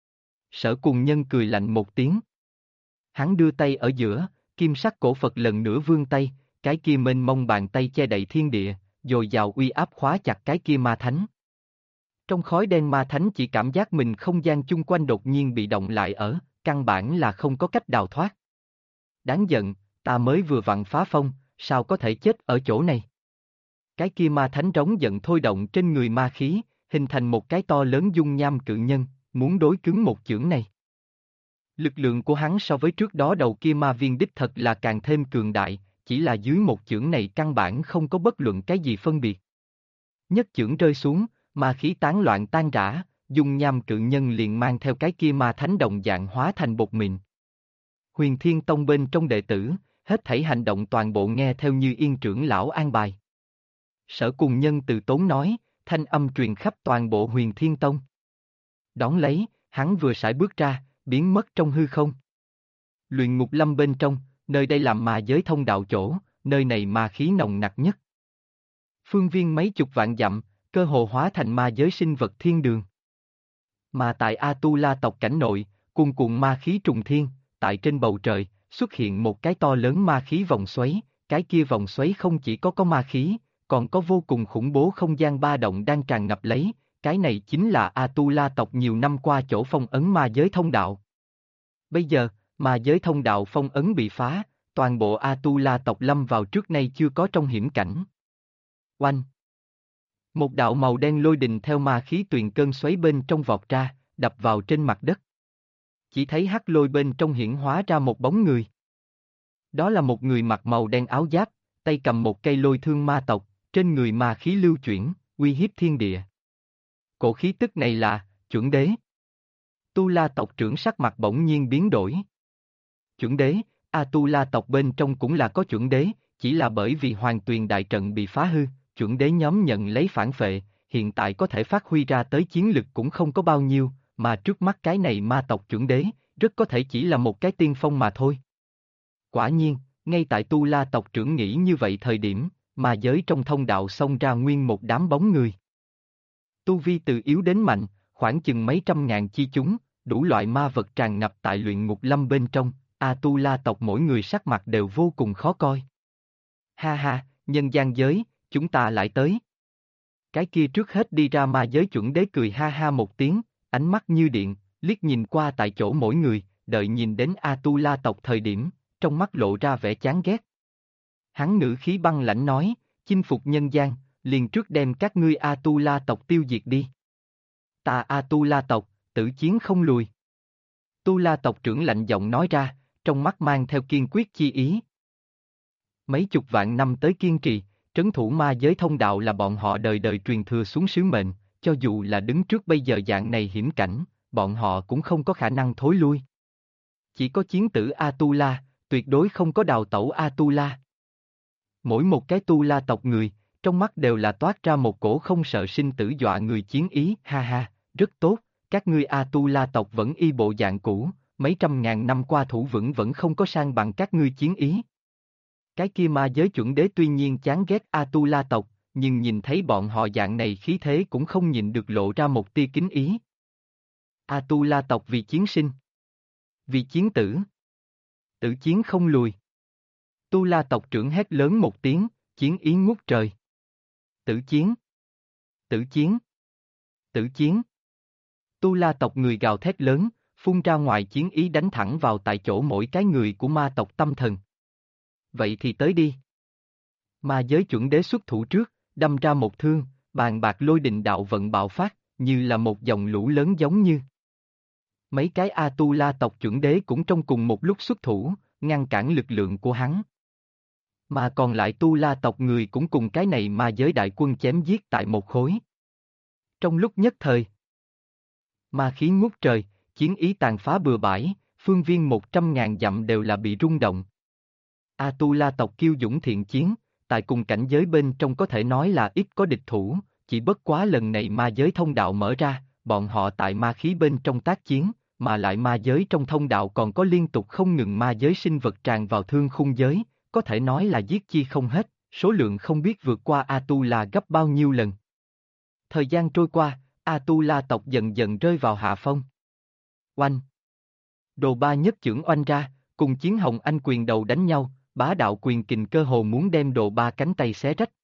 A: Sở Cùng Nhân cười lạnh một tiếng. Hắn đưa tay ở giữa, kim sắc cổ Phật lần nữa vươn tay, cái kia mênh mông bàn tay che đậy thiên địa, dồi dào uy áp khóa chặt cái kia ma thánh. Trong khói đen ma thánh chỉ cảm giác mình không gian chung quanh đột nhiên bị động lại ở, căn bản là không có cách đào thoát. Đáng giận, ta mới vừa vặn phá phong, sao có thể chết ở chỗ này? Cái kia ma thánh trống giận thôi động trên người ma khí, hình thành một cái to lớn dung nham cự nhân, muốn đối cứng một chưởng này. Lực lượng của hắn so với trước đó đầu kia ma viên đích thật là càng thêm cường đại, chỉ là dưới một chưởng này căn bản không có bất luận cái gì phân biệt. Nhất chưởng rơi xuống, ma khí tán loạn tan rã, dung nham cự nhân liền mang theo cái kia ma thánh đồng dạng hóa thành bột mịn. Huyền Thiên Tông bên trong đệ tử, hết thảy hành động toàn bộ nghe theo như Yên trưởng lão an bài. Sở Cùng Nhân từ tốn nói, thanh âm truyền khắp toàn bộ Huyền Thiên Tông. Đón lấy, hắn vừa sải bước ra, biến mất trong hư không. Luyện ngục lâm bên trong, nơi đây làm ma giới thông đạo chỗ, nơi này ma khí nồng nặc nhất. Phương viên mấy chục vạn dặm, cơ hồ hóa thành ma giới sinh vật thiên đường. Mà tại A-tu-la tộc cảnh nội, cuồn cuộn ma khí trùng thiên, tại trên bầu trời, xuất hiện một cái to lớn ma khí vòng xoáy, cái kia vòng xoáy không chỉ có ma khí, còn có vô cùng khủng bố không gian ba động đang tràn ngập lấy, cái này chính là A-tu-la tộc nhiều năm qua chỗ phong ấn ma giới thông đạo. Bây giờ, ma giới thông đạo phong ấn bị phá, toàn bộ A-tu-la tộc lâm vào trước nay chưa có trong hiểm cảnh. Oanh! Một đạo màu đen lôi đình theo ma khí tuyền cơn xoáy bên trong vọt ra, đập vào trên mặt đất. Chỉ thấy hắc lôi bên trong hiển hóa ra một bóng người. Đó là một người mặc màu đen áo giáp, tay cầm một cây lôi thương ma tộc, trên người ma khí lưu chuyển, uy hiếp thiên địa. Cổ khí tức này là, chuẩn đế. Tu La tộc trưởng sắc mặt bỗng nhiên biến đổi. Chuẩn đế, Tu La tộc bên trong cũng là có chuẩn đế, chỉ là bởi vì hoàng tuyền đại trận bị phá hư, chuẩn đế nhóm nhận lấy phản phệ, hiện tại có thể phát huy ra tới chiến lực cũng không có bao nhiêu, mà trước mắt cái này ma tộc chuẩn đế, rất có thể chỉ là một cái tiên phong mà thôi. Quả nhiên, ngay tại Tu La tộc trưởng nghĩ như vậy thời điểm, mà giới trong thông đạo xông ra nguyên một đám bóng người. Tu vi từ yếu đến mạnh, khoảng chừng mấy trăm ngàn chi chúng, đủ loại ma vật tràn ngập tại luyện ngục lâm bên trong, Atula tộc mỗi người sắc mặt đều vô cùng khó coi. Ha ha, nhân gian giới, chúng ta lại tới. Cái kia trước hết đi ra ma giới chuẩn đế cười ha ha một tiếng, ánh mắt như điện, liếc nhìn qua tại chỗ mỗi người, đợi nhìn đến Atula tộc thời điểm, trong mắt lộ ra vẻ chán ghét. Hắn ngữ khí băng lãnh nói, chinh phục nhân gian, liền trước đem các ngươi Atula tộc tiêu diệt đi. Ta Atula tộc, tử chiến không lùi. Tu La tộc trưởng lạnh giọng nói ra, trong mắt mang theo kiên quyết chi ý. Mấy chục vạn năm tới kiên trì, trấn thủ ma giới thông đạo là bọn họ đời đời truyền thừa xuống sứ mệnh, cho dù là đứng trước bây giờ dạng này hiểm cảnh, bọn họ cũng không có khả năng thối lui. Chỉ có chiến tử Atula, tuyệt đối không có đào tẩu Atula. Mỗi một cái Tu La tộc người, trong mắt đều là toát ra một cổ không sợ sinh tử dọa người chiến ý, ha ha, rất tốt, các ngươi Atula tộc vẫn y bộ dạng cũ, mấy trăm ngàn năm qua thủ vững vẫn không có sang bằng các ngươi chiến ý. Cái kia ma giới chuẩn đế tuy nhiên chán ghét Atula tộc, nhưng nhìn thấy bọn họ dạng này khí thế cũng không nhìn được lộ ra một tia kính ý. Atula tộc vì chiến sinh, vì chiến tử, tử chiến không lùi. Tu La tộc trưởng hét lớn một tiếng, chiến ý ngút trời. Tử chiến, tử chiến, tử chiến. Tu La tộc người gào thét lớn, phun ra ngoài chiến ý đánh thẳng vào tại chỗ mỗi cái người của ma tộc tâm thần. Vậy thì tới đi. Ma giới chuẩn đế xuất thủ trước, đâm ra một thương, bàn bạc lôi đình đạo vận bạo phát, như là một dòng lũ lớn giống như. Mấy cái Atula tộc chuẩn đế cũng trong cùng một lúc xuất thủ, ngăn cản lực lượng của hắn. Mà còn lại Tu La tộc người cũng cùng cái này ma giới đại quân chém giết tại một khối. Trong lúc nhất thời, ma khí ngút trời, chiến ý tàn phá bừa bãi, phương viên 100.000 dặm đều là bị rung động. Atula tộc kiêu dũng thiện chiến, tại cùng cảnh giới bên trong có thể nói là ít có địch thủ, chỉ bất quá lần này ma giới thông đạo mở ra, bọn họ tại ma khí bên trong tác chiến, mà lại ma giới trong thông đạo còn có liên tục không ngừng ma giới sinh vật tràn vào thương khung giới, có thể nói là giết chi không hết, số lượng không biết vượt qua Atula gấp bao nhiêu lần. Thời gian trôi qua, Atula tộc dần dần rơi vào hạ phong. Oanh! Đồ Ba nhất chưởng oanh ra, cùng Chiến Hồng Anh quyền đầu đánh nhau, bá đạo quyền kình cơ hồ muốn đem Đồ Ba cánh tay xé rách.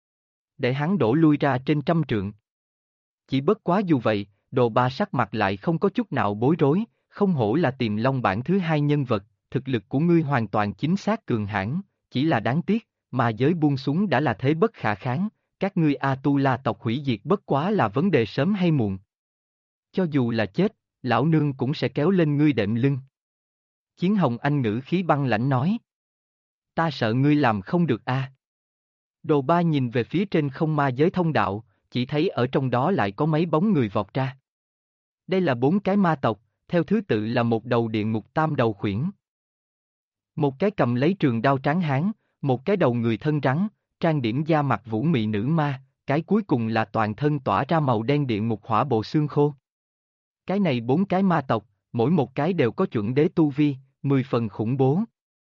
A: Để hắn đổ lui ra trên trăm trượng. Chỉ bất quá dù vậy, Đồ Ba sắc mặt lại không có chút nào bối rối, không hổ là Tiềm Long bản thứ hai nhân vật, thực lực của ngươi hoàn toàn chính xác cường hãn, chỉ là đáng tiếc, mà giới buông xuống đã là thế bất khả kháng, các ngươi Atula tộc hủy diệt bất quá là vấn đề sớm hay muộn. Cho dù là chết, lão nương cũng sẽ kéo lên ngươi đệm lưng. Chiến Hồng Anh ngữ khí băng lãnh nói. Ta sợ ngươi làm không được a. Đồ Ba nhìn về phía trên không ma giới thông đạo, chỉ thấy ở trong đó lại có mấy bóng người vọt ra. Đây là 4 cái ma tộc, theo thứ tự là một đầu địa ngục tam đầu khuyển. Một cái cầm lấy trường đao tráng hán, một cái đầu người thân rắn, trang điểm da mặt vũ mị nữ ma, cái cuối cùng là toàn thân tỏa ra màu đen địa ngục hỏa bộ xương khô. Cái này 4 cái ma tộc, mỗi một cái đều có chuẩn đế tu vi, 10 phần khủng bố.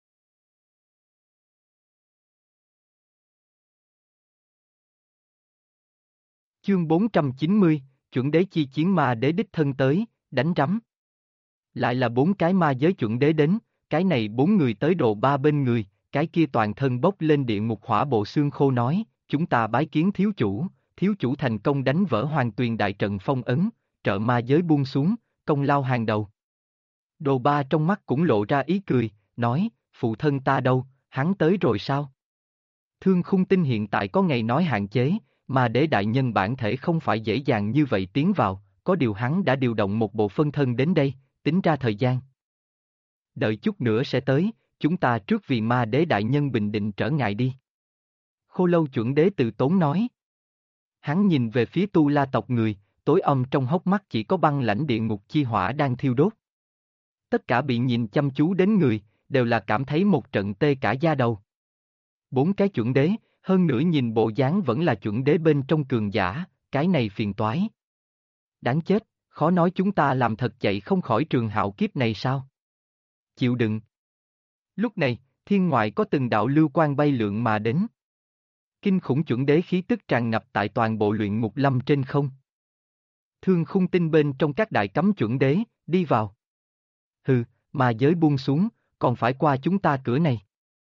A: Chương 490, chuẩn đế chi chiến ma đế đích thân tới, đánh rắm. Lại là 4 cái ma giới chuẩn đế đến, cái này 4 người tới Đồ Ba bên người, cái kia toàn thân bốc lên địa ngục hỏa bộ xương khô nói, chúng ta bái kiến thiếu chủ thành công đánh vỡ Hoàng Tuyền đại trận phong ấn, trợ ma giới buông xuống, công lao hàng đầu. Đồ Ba trong mắt cũng lộ ra ý cười, nói, phụ thân ta đâu, hắn tới rồi sao? Thương Khung Tinh hiện tại có ngày nói hạn chế, mà đế đại nhân bản thể không phải dễ dàng như vậy tiến vào, có điều hắn đã điều động một bộ phân thân đến đây, tính ra thời gian. Đợi chút nữa sẽ tới, chúng ta trước vì ma đế đại nhân bình định trở ngại đi. Khô Lâu chuẩn đế từ tốn nói. Hắn nhìn về phía Tu La tộc người, tối âm trong hốc mắt chỉ có băng lãnh địa ngục chi hỏa đang thiêu đốt. Tất cả bị nhìn chăm chú đến người, đều là cảm thấy một trận tê cả da đầu. 4 cái chuẩn đế, hơn nữa nhìn bộ dáng vẫn là chuẩn đế bên trong cường giả, cái này phiền toái. Đáng chết, khó nói chúng ta làm thật chạy không khỏi trường hạo kiếp này sao? Chịu đựng. Lúc này, thiên ngoại có từng đạo lưu quang bay lượn mà đến. Kinh khủng chuẩn đế khí tức tràn ngập tại toàn bộ luyện ngục lâm trên không. Thương khung tinh bên trong các đại cấm chuẩn đế, đi vào. Hừ, ma giới buông xuống, còn phải qua chúng ta cửa này.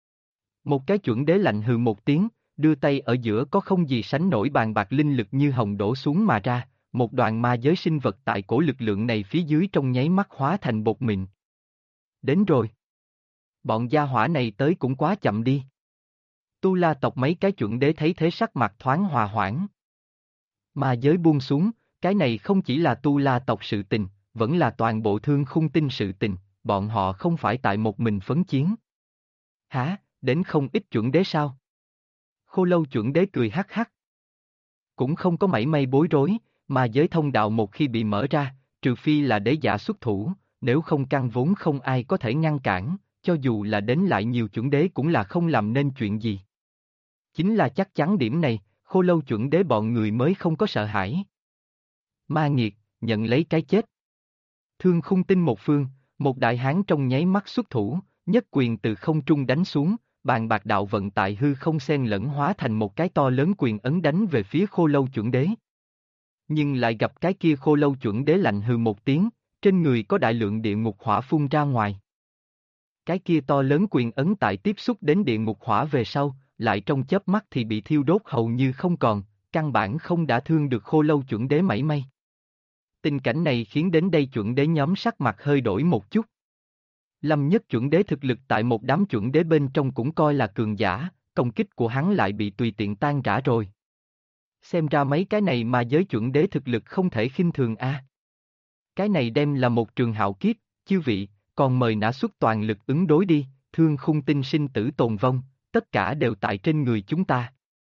A: Một cái chuẩn đế lạnh hừ một tiếng, đưa tay ở giữa có không gì sánh nổi bàn bạc linh lực như hồng đổ xuống mà ra, một đoàn ma giới sinh vật tại cổ lực lượng này phía dưới trong nháy mắt hóa thành bột mịn. Đến rồi. Bọn gia hỏa này tới cũng quá chậm đi. Tu La tộc mấy cái chuẩn đế thấy thế sắc mặt thoáng hòa hoãn. Ma giới buông xuống, cái này không chỉ là Tu La tộc sự tình, vẫn là toàn bộ Thương Khung Tinh sự tình, bọn họ không phải tại một mình phấn chiến. Hả, đến không ít chuẩn đế sao? Khô Lâu chuẩn đế cười hắc hắc. Cũng không có mảy may bối rối, mà giới thông đạo một khi bị mở ra, trừ phi là đế giả xuất thủ, nếu không căn vốn không ai có thể ngăn cản, cho dù là đến lại nhiều chuẩn đế cũng là không làm nên chuyện gì. Chính là chắc chắn điểm này, Khô Lâu chuẩn đế bọn người mới không có sợ hãi. Ma nghiệt, nhận lấy cái chết. Thương Khung Tinh một phương, một đại hán trong nháy mắt xuất thủ, nhất quyền từ không trung đánh xuống, bàn bạc đạo vận tại hư không xen lẫn hóa thành một cái to lớn quyền ấn đánh về phía Khô Lâu chuẩn đế. Nhưng lại gặp cái kia Khô Lâu chuẩn đế lạnh hừ một tiếng, trên người có đại lượng địa ngục hỏa phun ra ngoài. Cái kia to lớn quyền ấn tại tiếp xúc đến địa ngục hỏa về sau, lại trong chớp mắt thì bị thiêu đốt hầu như không còn, căn bản không đã thương được Khô Lâu chuẩn đế mảy may. Tình cảnh này khiến đến đây chuẩn đế nhóm sắc mặt hơi đổi một chút. Lâm Nhất chuẩn đế thực lực tại một đám chuẩn đế bên trong cũng coi là cường giả, công kích của hắn lại bị tùy tiện tan rã rồi. Xem ra mấy cái này mà giới chuẩn đế thực lực không thể khinh thường a. Cái này đem là một trường hạo kiếp, chư vị, còn mời nã xuất toàn lực ứng đối đi, Thương Khung Tinh sinh tử tồn vong, tất cả đều tại trên người chúng ta.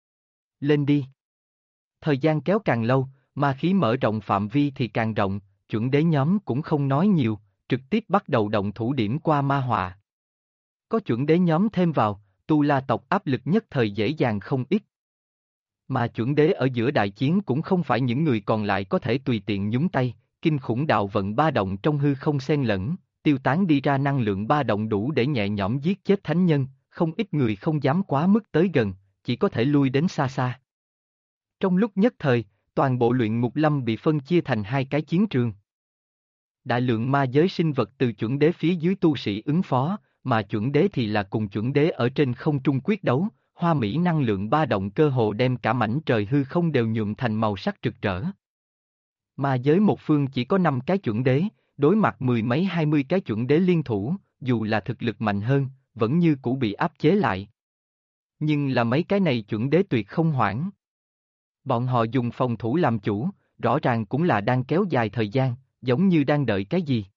A: Lên đi. Thời gian kéo càng lâu, ma khí mở rộng phạm vi thì càng rộng, chuẩn đế nhóm cũng không nói nhiều, trực tiếp bắt đầu động thủ điểm qua ma họa. Có chuẩn đế nhóm thêm vào, Tu La tộc áp lực nhất thời dễ dàng không ít. Mà chuẩn đế ở giữa đại chiến cũng không phải những người còn lại có thể tùy tiện nhúng tay, kinh khủng đạo vận ba động trong hư không xen lẫn, tiêu tán đi ra năng lượng ba động đủ để nhẹ nhõm giết chết thánh nhân, không ít người không dám quá mức tới gần, chỉ có thể lui đến xa xa. Trong lúc nhất thời, toàn bộ luyện ngục lâm bị phân chia thành hai cái chiến trường. Đại lượng ma giới sinh vật từ chuẩn đế phía dưới tu sĩ ứng phó, mà chuẩn đế thì là cùng chuẩn đế ở trên không trung quyết đấu, hoa mỹ năng lượng ba động cơ hồ đem cả mảnh trời hư không đều nhuộm thành màu sắc rực rỡ. Ma giới một phương chỉ có 5 cái chuẩn đế, đối mặt mười mấy 20 cái chuẩn đế liên thủ, dù là thực lực mạnh hơn, vẫn như cũ bị áp chế lại. Nhưng là mấy cái này chuẩn đế tuyệt không hoảng. Bọn họ dùng phòng thủ làm chủ, rõ ràng cũng là đang kéo dài thời gian, giống như đang đợi cái gì.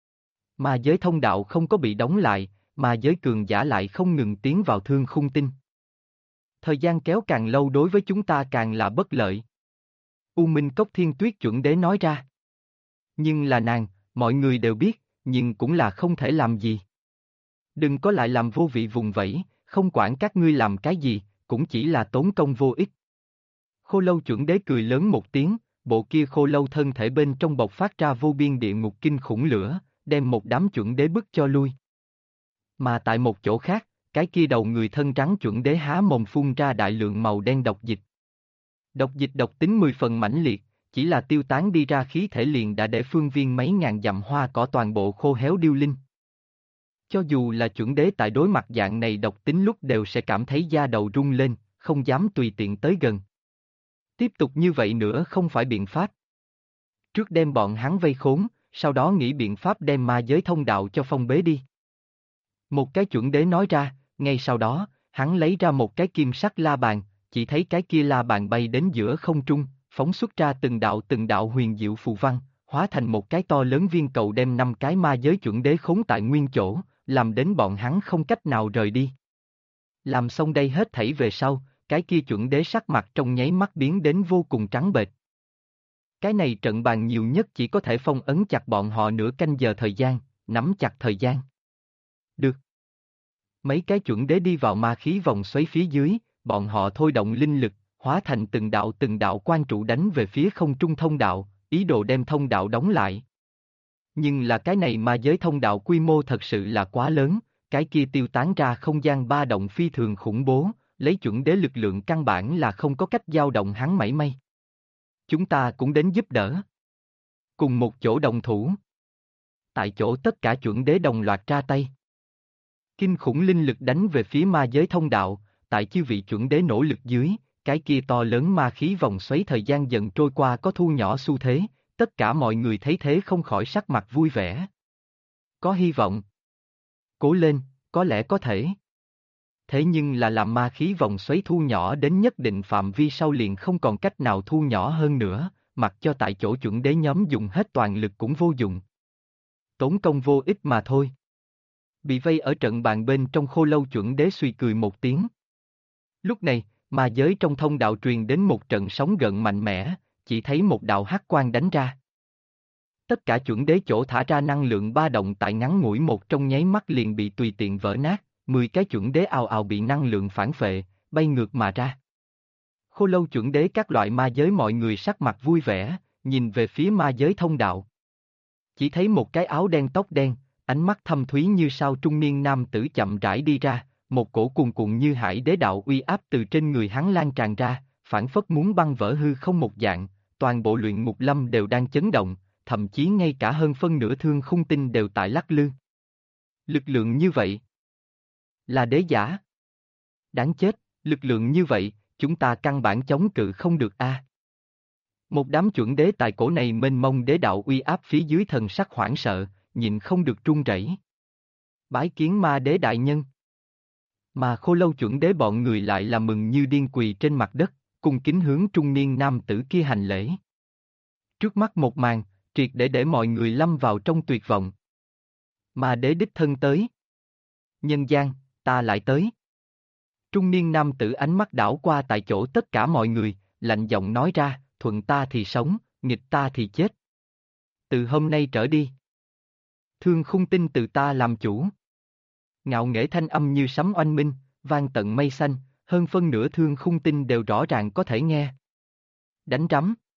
A: Ma giới thông đạo không có bị đóng lại, mà giới cường giả lại không ngừng tiến vào Thương Khung Tinh. Thời gian kéo càng lâu đối với chúng ta càng là bất lợi. U Minh Cốc Thiên Tuyết chuẩn đế nói ra. Nhưng là nàng, mọi người đều biết, nhưng cũng là không thể làm gì. Đừng có lại làm vô vị vùng vẫy, không quản các ngươi làm cái gì, cũng chỉ là tốn công vô ích. Khô Lâu chuẩn đế cười lớn một tiếng, bộ kia khô lâu thân thể bên trong bộc phát ra vô biên địa ngục kinh khủng lửa, đem một đám chuẩn đế bức cho lui. Mà tại một chỗ khác, cái kia đầu người thân trắng chuẩn đế há mồm phun ra đại lượng màu đen độc dịch. Độc dịch độc tính 10 phần mãnh liệt, chỉ là tiêu tán đi ra khí thể liền đã để phương viên mấy ngàn dặm hoa cỏ toàn bộ khô héo điêu linh. Cho dù là chuẩn đế tại đối mặt dạng này độc tính lúc đều sẽ cảm thấy da đầu rung lên, không dám tùy tiện tới gần. Tiếp tục như vậy nữa không phải biện pháp. Trước đem bọn hắn vây khốn, sau đó nghĩ biện pháp đem ma giới thông đạo cho phong bế đi. Một cái chuẩn đế nói ra, ngay sau đó, hắn lấy ra một cái kim sắc la bàn, chỉ thấy cái kia la bàn bay đến giữa không trung, phóng xuất ra từng đạo huyền diệu phù văn, hóa thành một cái to lớn viên cầu đem 5 cái ma giới chuẩn đế khốn tại nguyên chỗ, làm đến bọn hắn không cách nào rời đi. Làm xong đây hết thảy về sau, cái kia chuẩn đế sắc mặt trong nháy mắt biến đến vô cùng trắng bệch. Cái này trận bàn nhiều nhất chỉ có thể phong ấn chặt bọn họ nửa canh giờ thời gian, nắm chặt thời gian. Được. Mấy cái chuẩn đế đi vào ma khí vòng xoáy phía dưới, bọn họ thôi động linh lực, hóa thành từng đạo quan trụ đánh về phía không trung thông đạo, ý đồ đem thông đạo đóng lại. Nhưng là cái này ma giới thông đạo quy mô thật sự là quá lớn, cái kia tiêu tán ra không gian ba động phi thường khủng bố, lấy chuẩn đế lực lượng căn bản là không có cách dao động hắn mảy may. Chúng ta cũng đến giúp đỡ. Cùng một chỗ đồng thủ. Tại chỗ tất cả chuẩn đế đồng loạt ra tay. Kinh khủng linh lực đánh về phía ma giới thông đạo, tại chư vị chuẩn đế nỗ lực dưới, cái kia to lớn ma khí vòng xoáy thời gian dần trôi qua có thu nhỏ xu thế, tất cả mọi người thấy thế không khỏi sắc mặt vui vẻ. Có hy vọng. Cố lên, có lẽ có thể. Thế nhưng là làm ma khí vòng xoáy thu nhỏ đến nhất định phạm vi sau liền không còn cách nào thu nhỏ hơn nữa, mặc cho tại chỗ chuẩn đế nhóm dùng hết toàn lực cũng vô dụng. Tốn công vô ích mà thôi. Bị vây ở trận bàn bên trong Khô Lâu chuẩn đế suy cười một tiếng. Lúc này, ma giới trong thông đạo truyền đến một trận sóng gợn mạnh mẽ, chỉ thấy một đạo hắc quang đánh ra. Tất cả chuẩn đế chỗ thả ra năng lượng ba động tại ngắn ngủi một trong nháy mắt liền bị tùy tiện vỡ nát, 10 cái chuẩn đế ào ào bị năng lượng phản phệ, bay ngược mà ra. Khô Lâu chuẩn đế các loại ma giới mọi người sắc mặt vui vẻ, nhìn về phía ma giới thông đạo. Chỉ thấy một cái áo đen tóc đen, ánh mắt thâm thúy như sao trung niên nam tử chậm rãi đi ra, một cổ cuồn cuộn như hải đế đạo uy áp từ trên người hắn lan tràn ra, phảng phất muốn băng vỡ hư không một dạng, toàn bộ luyện ngục lâm đều đang chấn động, thậm chí ngay cả hơn phân nửa thương khung tinh đều tại lắc lư. Lực lượng như vậy là đế giả. Đáng chết, lực lượng như vậy, chúng ta căn bản chống cự không được a. Một đám chuẩn đế tại cổ này mênh mông đế đạo uy áp phía dưới thần sắc hoảng sợ, nhịn không được run rẩy. Bái kiến ma đế đại nhân. Mà Khô Lâu chuẩn đế bọn người lại là mừng như điên quỳ trên mặt đất, cung kính hướng trung niên nam tử kia hành lễ. Trước mắt một màn, triệt để mọi người lâm vào trong tuyệt vọng. Ma đế đích thân tới. Nhân gian, ta lại tới. Trung niên nam tử ánh mắt đảo qua tại chỗ tất cả mọi người, lạnh giọng nói ra, thuận ta thì sống, nghịch ta thì chết. Từ hôm nay trở đi. Thương khung tinh từ ta làm chủ. Ngạo nghễ thanh âm như sấm oanh minh, vang tận mây xanh, hơn phân nửa thương khung tinh đều rõ ràng có thể nghe. Đánh rắm.